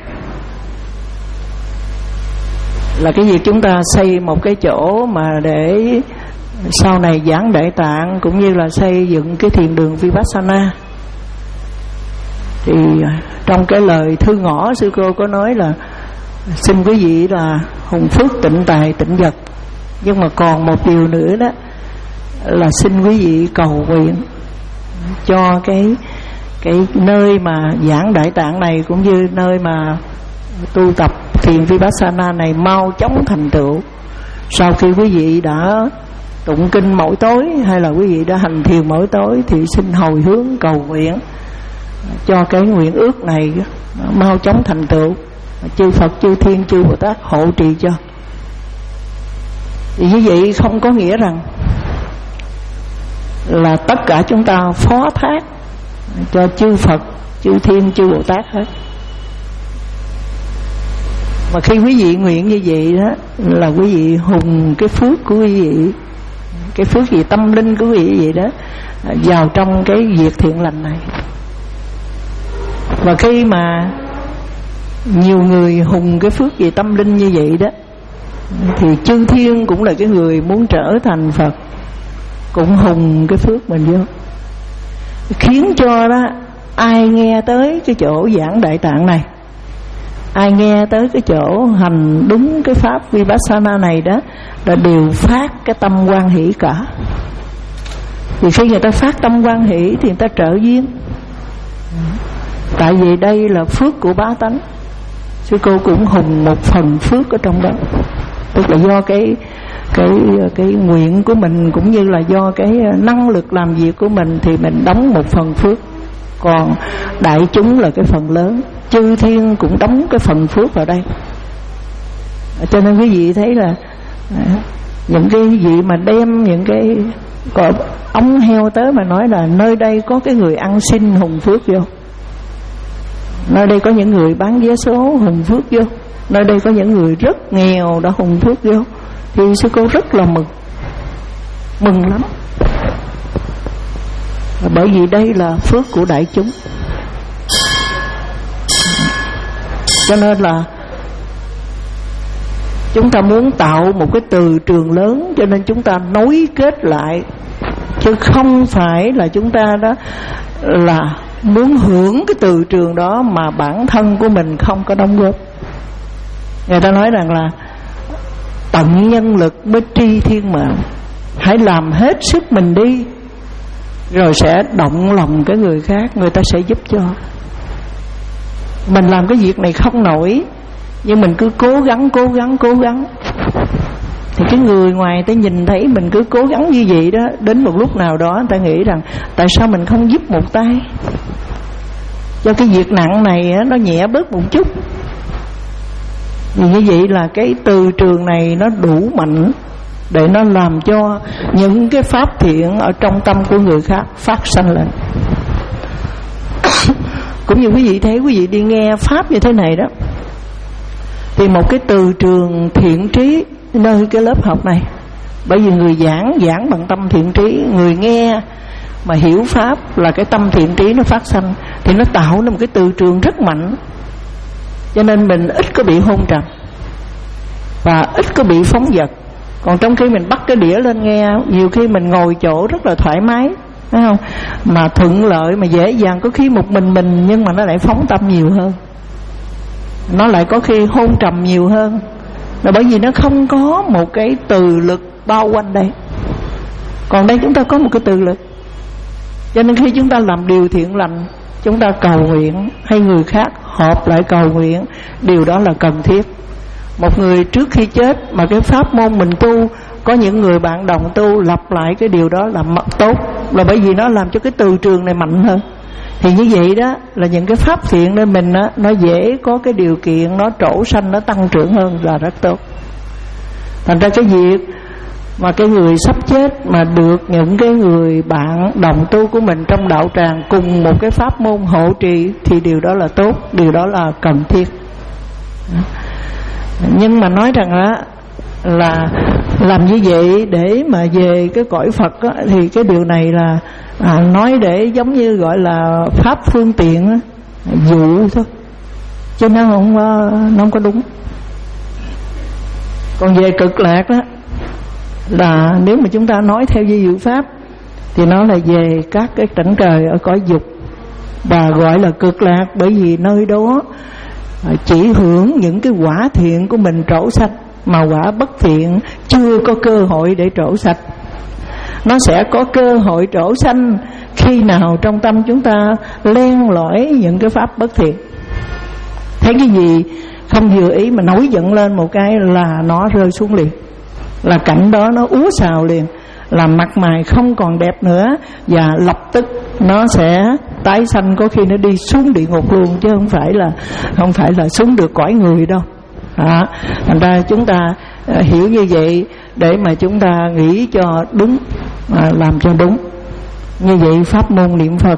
là cái việc chúng ta xây một cái chỗ mà để sau này giảng Đại Tạng, cũng như là xây dựng cái thiền đường Vipassana. Thì trong cái lời thư ngõ, sư cô có nói là xin quý vị là hùng phước tịnh tài tịnh vật, nhưng mà còn một điều nữa đó là xin quý vị cầu nguyện cho cái cái nơi mà giảng Đại Tạng này, cũng như nơi mà tu tập thiền Vipassana này mau chóng thành tựu. Sau khi quý vị đã tụng kinh mỗi tối, hay là quý vị đã hành thiền mỗi tối, thì xin hồi hướng cầu nguyện cho cái nguyện ước này mau chóng thành tựu, chư Phật, chư Thiên, chư Bồ Tát hộ trì cho. Thì như vậy không có nghĩa rằng là tất cả chúng ta phó thác cho chư Phật, chư Thiên, chư Bồ Tát hết. Mà khi quý vị nguyện như vậy đó, là quý vị hùng cái phước của quý vị, cái phước gì tâm linh của quý vị vậy đó, vào trong cái việc thiện lành này. Và khi mà nhiều người hùng cái phước gì tâm linh như vậy đó, thì chư thiên cũng là cái người muốn trở thành Phật, cũng hùng cái phước mình vô, khiến cho đó ai nghe tới cái chỗ giảng Đại Tạng này, ai nghe tới cái chỗ hành đúng cái pháp Vipassana này đó, là đều phát cái tâm hoan hỷ cả. Thì khi người ta phát tâm hoan hỷ thì người ta trợ duyên. Tại vì đây là phước của bá tánh, sư cô cũng hùng một phần phước ở trong đó. Tức là do cái cái cái nguyện của mình, cũng như là do cái năng lực làm việc của mình, thì mình đóng một phần phước. Còn đại chúng là cái phần lớn, chư thiên cũng đóng cái phần phước vào đây. Cho nên quý vị thấy là những cái vị mà đem những cái có ống heo tới mà nói là nơi đây có cái người ăn xin hùng phước vô, nơi đây có những người bán vé số hùng phước vô, nơi đây có những người rất nghèo đã hùng phước vô, thì sư cô rất là mừng, mừng lắm. Bởi vì đây là phước của đại chúng. Cho nên là chúng ta muốn tạo một cái từ trường lớn, cho nên chúng ta nối kết lại, chứ không phải là chúng ta đó là muốn hưởng cái từ trường đó mà bản thân của mình không có đóng góp. Người ta nói rằng là tận nhân lực mới tri thiên mạng, hãy làm hết sức mình đi, rồi sẽ động lòng cái người khác, người ta sẽ giúp cho. Mình làm cái việc này không nổi, nhưng mình cứ cố gắng, cố gắng, cố gắng, thì cái người ngoài ta nhìn thấy mình cứ cố gắng như vậy đó, đến một lúc nào đó người ta nghĩ rằng tại sao mình không giúp một tay, cho cái việc nặng này nó nhẹ bớt một chút. Vì như vậy là cái từ trường này nó đủ mạnh để nó làm cho những cái pháp thiện ở trong tâm của người khác phát sanh lên. Cũng như quý vị thấy, quý vị đi nghe pháp như thế này đó, thì một cái từ trường thiện trí nơi cái lớp học này, bởi vì người giảng giảng bằng tâm thiện trí, người nghe mà hiểu pháp là cái tâm thiện trí nó phát sanh, thì nó tạo nên một cái từ trường rất mạnh. Cho nên mình ít có bị hôn trầm và ít có bị phóng dật. Còn trong khi mình bắt cái đĩa lên nghe, nhiều khi mình ngồi chỗ rất là thoải mái, phải không? Mà thuận lợi, mà dễ dàng, có khi một mình mình nhưng mà nó lại phóng tâm nhiều hơn, nó lại có khi hôn trầm nhiều hơn, là bởi vì nó không có một cái từ lực bao quanh đây. Còn đây chúng ta có một cái từ lực, cho nên khi chúng ta làm điều thiện lành, chúng ta cầu nguyện hay người khác họp lại cầu nguyện, điều đó là cần thiết. Một người trước khi chết mà cái pháp môn mình tu, có những người bạn đồng tu lặp lại cái điều đó là tốt, là bởi vì nó làm cho cái từ trường này mạnh hơn. Thì như vậy đó là những cái pháp thiện nên mình đó, nó dễ có cái điều kiện nó trổ sanh, nó tăng trưởng hơn, là rất tốt. Thành ra cái việc mà cái người sắp chết mà được những cái người bạn đồng tu của mình trong đạo tràng cùng một cái pháp môn hộ trì thì điều đó là tốt, điều đó là cần thiết. Nhưng mà nói rằng đó là làm như vậy để mà về cái cõi Phật đó, thì cái điều này là à, nói để giống như gọi là pháp phương tiện đó, dụ thôi, chứ nó không có, nó không có đúng. Còn về cực lạc đó là nếu mà chúng ta nói theo di diệu pháp thì nó là về các cái cảnh trời ở cõi dục, và gọi là cực lạc bởi vì nơi đó chỉ hưởng những cái quả thiện của mình trổ sạch, mà quả bất thiện chưa có cơ hội để trổ sạch. Nó sẽ có cơ hội trổ sanh khi nào trong tâm chúng ta len lỏi những cái pháp bất thiện. Thấy cái gì không vừa ý mà nổi giận lên một cái là nó rơi xuống liền, là cảnh đó nó úa xào liền, là mặt mày không còn đẹp nữa, và lập tức nó sẽ tái sanh, có khi nó đi xuống địa ngục luôn, chứ không phải là không phải là xuống được cõi người đâu. Đó, thành ra chúng ta uh, hiểu như vậy để mà chúng ta nghĩ cho đúng, uh, làm cho đúng. Như vậy pháp môn niệm Phật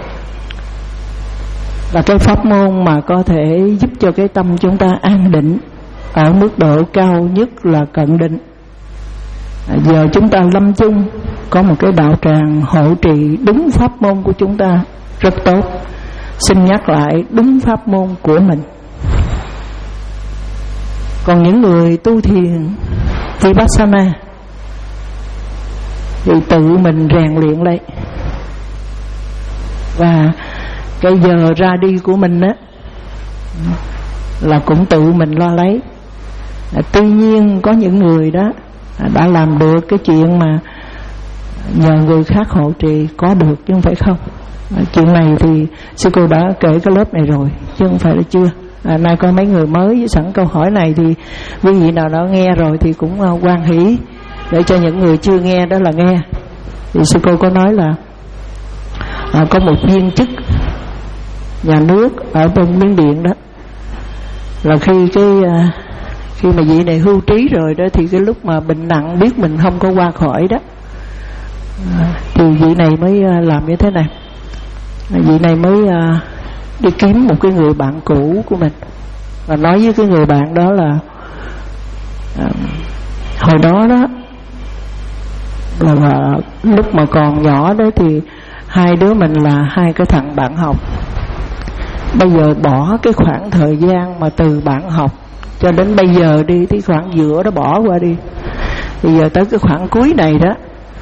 là cái pháp môn mà có thể giúp cho cái tâm chúng ta an định ở mức độ cao nhất là cận định. Giờ chúng ta lâm chung có một cái đạo tràng hộ trì đúng pháp môn của chúng ta rất tốt. Xin nhắc lại đúng pháp môn của mình. Còn những người tu thiền Vipassana thì tự mình rèn luyện lấy, và cái giờ ra đi của mình á là cũng tự mình lo lấy. Tuy nhiên có những người đó đã làm được cái chuyện mà nhờ người khác hộ trì, có được chứ không phải không. Chuyện này thì sư cô đã kể cái lớp này rồi chứ không phải là chưa. À, nay có mấy người mới với sẵn câu hỏi này thì quý vị nào đó nghe rồi thì cũng uh, hoan hỷ, để cho những người chưa nghe đó là nghe. Thì sư cô có nói là à, có một viên chức nhà nước ở bên Miến Điện đó, là khi cái uh, khi mà vị này hưu trí rồi đó, thì cái lúc mà bệnh nặng biết mình không có qua khỏi đó, à, thì vị này mới uh, làm như thế này. Vị này mới uh, đi kiếm một cái người bạn cũ của mình và nói với cái người bạn đó là à, hồi đó đó là, là lúc mà còn nhỏ đó thì hai đứa mình là hai cái thằng bạn học. Bây giờ bỏ cái khoảng thời gian mà từ bạn học cho đến bây giờ đi, thì khoảng giữa đó bỏ qua đi, bây giờ tới cái khoảng cuối này đó,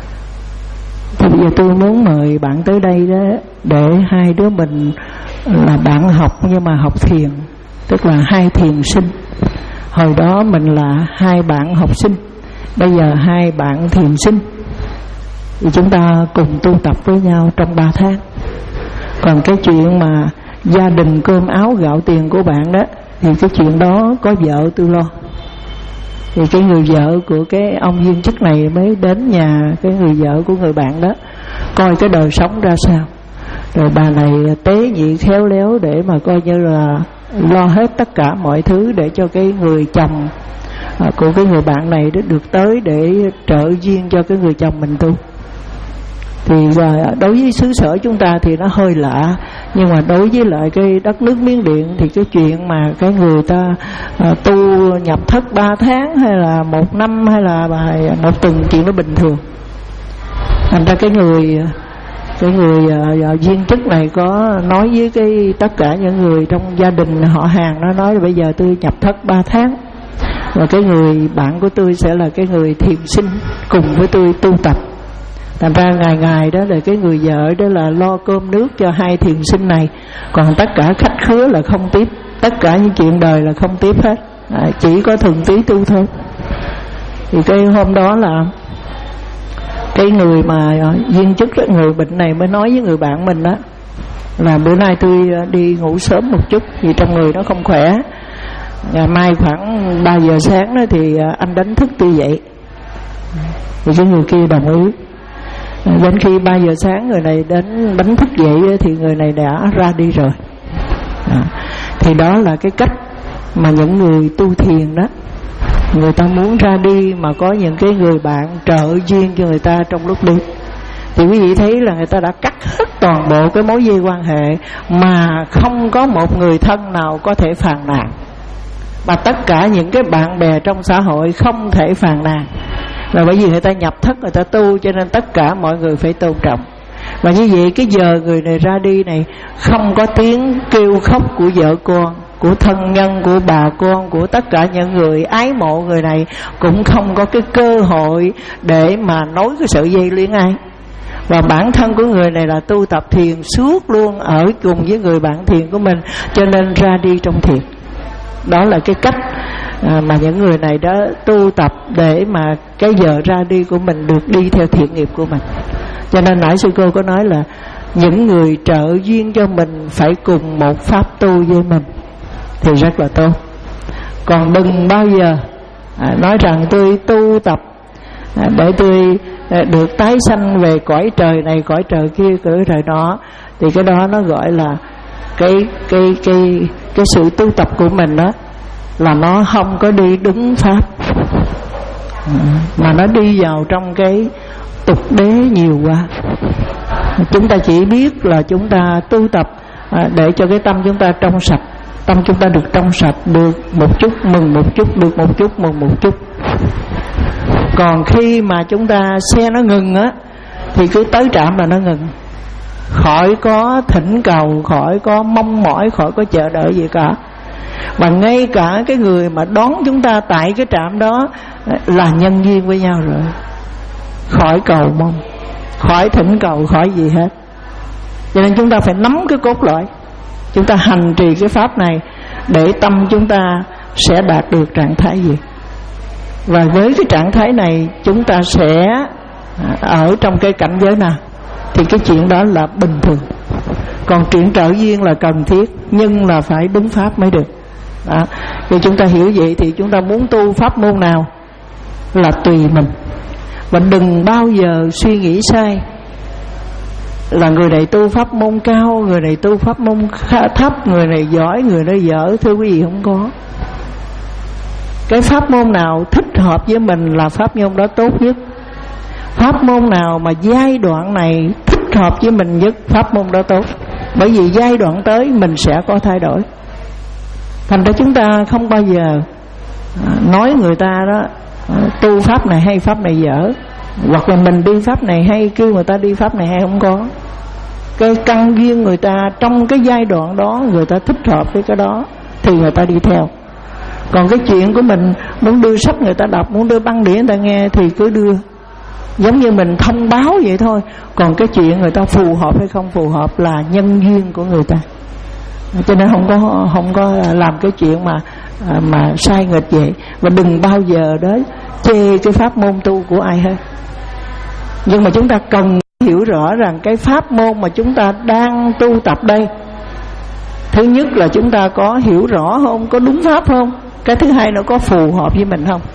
thì bây giờ tôi muốn mời bạn tới đây đó, để hai đứa mình là bạn học nhưng mà học thiền, tức là hai thiền sinh. Hồi đó mình là hai bạn học sinh, bây giờ hai bạn thiền sinh, thì chúng ta cùng tu tập với nhau trong ba tháng. Còn cái chuyện mà gia đình cơm áo gạo tiền của bạn đó, thì cái chuyện đó có vợ tôi lo. Thì cái người vợ của cái ông viên chức này mới đến nhà cái người vợ của người bạn đó, coi cái đời sống ra sao. Rồi bà này tế nhị khéo léo để mà coi như là lo hết tất cả mọi thứ để cho cái người chồng của cái người bạn này đó được tới để trợ duyên cho cái người chồng mình tu. Thì đối với xứ sở chúng ta thì nó hơi lạ, nhưng mà đối với lại cái đất nước Miến Điện thì cái chuyện mà cái người ta uh, tu nhập thất ba tháng hay là một năm hay là bài một tuần, chuyện nó bình thường. Thành ra cái người cái người uh, viên chức này có nói với cái tất cả những người trong gia đình họ hàng, nó nói là bây giờ tôi nhập thất ba tháng, và cái người bạn của tôi sẽ là cái người thiền sinh cùng với tôi tu tập. Thành ra ngày ngày đó là cái người vợ đó là lo cơm nước cho hai thiền sinh này, còn tất cả khách khứa là không tiếp, tất cả những chuyện đời là không tiếp hết, à, chỉ có thuần túy tu thôi. Thì cái hôm đó là cái người mà viên chức đó, người bệnh này mới nói với người bạn mình đó là bữa nay tôi đi ngủ sớm một chút vì trong người nó không khỏe, ngày mai khoảng ba giờ sáng đó thì anh đánh thức tôi dậy. Thì cái người kia đồng ý. Đến khi ba giờ sáng người này đến đánh thức dậy thì người này đã ra đi rồi. À, thì đó là cái cách mà những người tu thiền đó người ta muốn ra đi mà có những cái người bạn trợ duyên cho người ta trong lúc đi, thì quý vị thấy là người ta đã cắt hết toàn bộ cái mối dây quan hệ, mà không có một người thân nào có thể phàn nàn, mà tất cả những cái bạn bè trong xã hội không thể phàn nàn, là bởi vì người ta nhập thất, người ta tu, cho nên tất cả mọi người phải tôn trọng. Và như vậy cái giờ người này ra đi này, không có tiếng kêu khóc của vợ con, của thân nhân, của bà con, của tất cả những người ái mộ người này, cũng không có cái cơ hội để mà nối cái sợi dây luyến ái. Và bản thân của người này là tu tập thiền suốt luôn, ở cùng với người bạn thiền của mình, cho nên ra đi trong thiền. Đó là cái cách mà những người này đã tu tập để mà cái giờ ra đi của mình được đi theo thiện nghiệp của mình. Cho nên nãy sư cô có nói là những người trợ duyên cho mình phải cùng một pháp tu với mình thì rất là tốt. Còn đừng bao giờ à, nói rằng tôi tu tập à, để tôi à, được tái sanh về cõi trời này, cõi trời kia, cõi trời đó, thì cái đó nó gọi là cái cái cái cái sự tu tập của mình đó là nó không có đi đúng pháp, mà nó đi vào trong cái tục đế nhiều quá. Chúng ta chỉ biết là chúng ta tu tập à, để cho cái tâm chúng ta trong sạch, tâm chúng ta được trong sạch, được một chút mừng một chút, được một chút mừng một chút. Còn khi mà chúng ta xe nó ngừng á, thì cứ tới trạm là nó ngừng, khỏi có thỉnh cầu, khỏi có mong mỏi, khỏi có chờ đợi gì cả. Và ngay cả cái người mà đón chúng ta tại cái trạm đó là nhân duyên với nhau rồi, khỏi cầu mong, khỏi thỉnh cầu, khỏi gì hết. Cho nên chúng ta phải nắm cái cốt lõi, chúng ta hành trì cái pháp này để tâm chúng ta sẽ đạt được trạng thái gì. Và với cái trạng thái này chúng ta sẽ ở trong cái cảnh giới nào thì cái chuyện đó là bình thường. Còn chuyện trợ duyên là cần thiết, nhưng là phải đúng pháp mới được đó. Thì chúng ta hiểu vậy thì chúng ta muốn tu pháp môn nào là tùy mình. Và đừng bao giờ suy nghĩ sai là người này tu pháp môn cao, người này tu pháp môn thấp, người này giỏi, người này dở. Thưa quý vị, không có. Cái pháp môn nào thích hợp với mình là pháp môn đó tốt nhất. Pháp môn nào mà giai đoạn này thích hợp với mình nhất, pháp môn đó tốt. Bởi vì giai đoạn tới mình sẽ có thay đổi. Thành ra chúng ta không bao giờ nói người ta đó tu pháp này hay pháp này dở, hoặc là mình đi pháp này hay kêu người ta đi pháp này hay, không có. Cái căn duyên người ta trong cái giai đoạn đó, người ta thích hợp với cái đó thì người ta đi theo. Còn cái chuyện của mình muốn đưa sách người ta đọc, muốn đưa băng đĩa người ta nghe thì cứ đưa, giống như mình thông báo vậy thôi. Còn cái chuyện người ta phù hợp hay không phù hợp là nhân duyên của người ta. Cho nên không có không có làm cái chuyện mà mà sai nghịch vậy. Và đừng bao giờ đó chê cái pháp môn tu của ai hết. Nhưng mà chúng ta cần hiểu rõ rằng cái pháp môn mà chúng ta đang tu tập đây, thứ nhất là chúng ta có hiểu rõ không, có đúng pháp không. Cái thứ hai nó có phù hợp với mình không.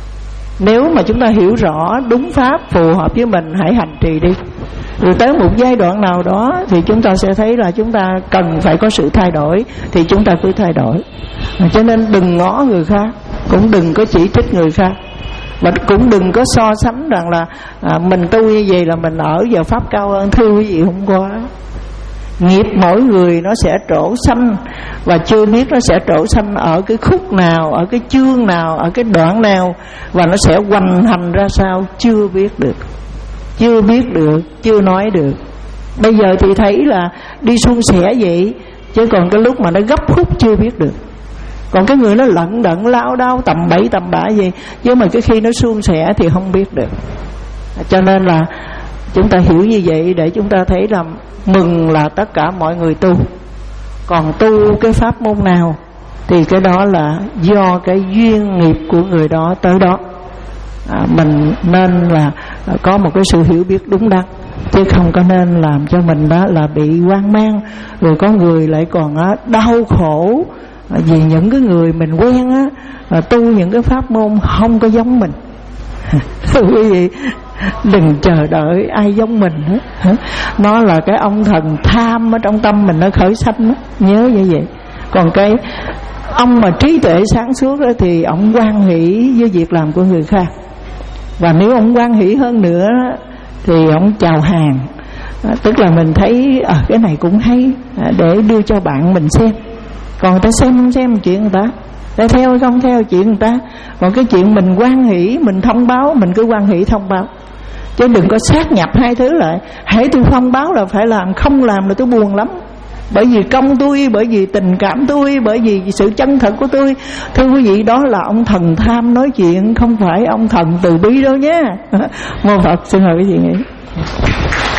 Nếu mà chúng ta hiểu rõ đúng pháp, phù hợp với mình, hãy hành trì đi. Rồi tới một giai đoạn nào đó thì chúng ta sẽ thấy là chúng ta cần phải có sự thay đổi, thì chúng ta cứ thay đổi. Cho nên đừng ngó người khác, cũng đừng có chỉ trích người khác, và cũng đừng có so sánh rằng là à, mình tu như vậy là mình ở vào pháp cao hơn. Thưa quý vị, không có. Nghiệp mỗi người nó sẽ trổ sanh, và chưa biết nó sẽ trổ sanh ở cái khúc nào, ở cái chương nào, ở cái đoạn nào, và nó sẽ hoành hành ra sao chưa biết được. Chưa biết được, chưa nói được. Bây giờ thì thấy là đi suôn sẻ vậy, chứ còn cái lúc mà nó gấp khúc chưa biết được. Còn cái người nó lận đận lao đao tầm bậy tầm bạ gì, chứ mà cái khi nó suôn sẻ thì không biết được. Cho nên là chúng ta hiểu như vậy để chúng ta thấy là mừng là tất cả mọi người tu. Còn tu cái pháp môn nào thì cái đó là do cái duyên nghiệp của người đó tới đó. à, Mình nên là có một cái sự hiểu biết đúng đắn, chứ không có nên làm cho mình đó là bị hoang mang. Rồi có người lại còn á, đau khổ vì những cái người mình quen á, tu những cái pháp môn không có giống mình. Thưa quý vị, đừng chờ đợi ai giống mình hết. Nó là cái ông thần tham ở trong tâm mình nó khởi sanh đó. Nhớ như vậy. Còn cái ông mà trí tuệ sáng suốt đó thì ông hoan hỷ với việc làm của người khác. Và nếu ông hoan hỷ hơn nữa thì ông chào hàng, tức là mình thấy à, cái này cũng hay, để đưa cho bạn mình xem. Còn người ta xem không xem chuyện người ta, ta theo không theo chuyện người ta. Còn cái chuyện mình hoan hỷ, mình thông báo, mình cứ hoan hỷ thông báo, chứ đừng có sát nhập hai thứ lại. Hãy tôi thông báo là phải làm, không làm là tôi buồn lắm. Bởi vì công tôi, bởi vì tình cảm tôi, bởi vì sự chân thật của tôi. Thưa quý vị, đó là ông thần tham nói chuyện, không phải ông thần từ bi đâu nhé. Mô Phật, xin mời quý vị nghĩ.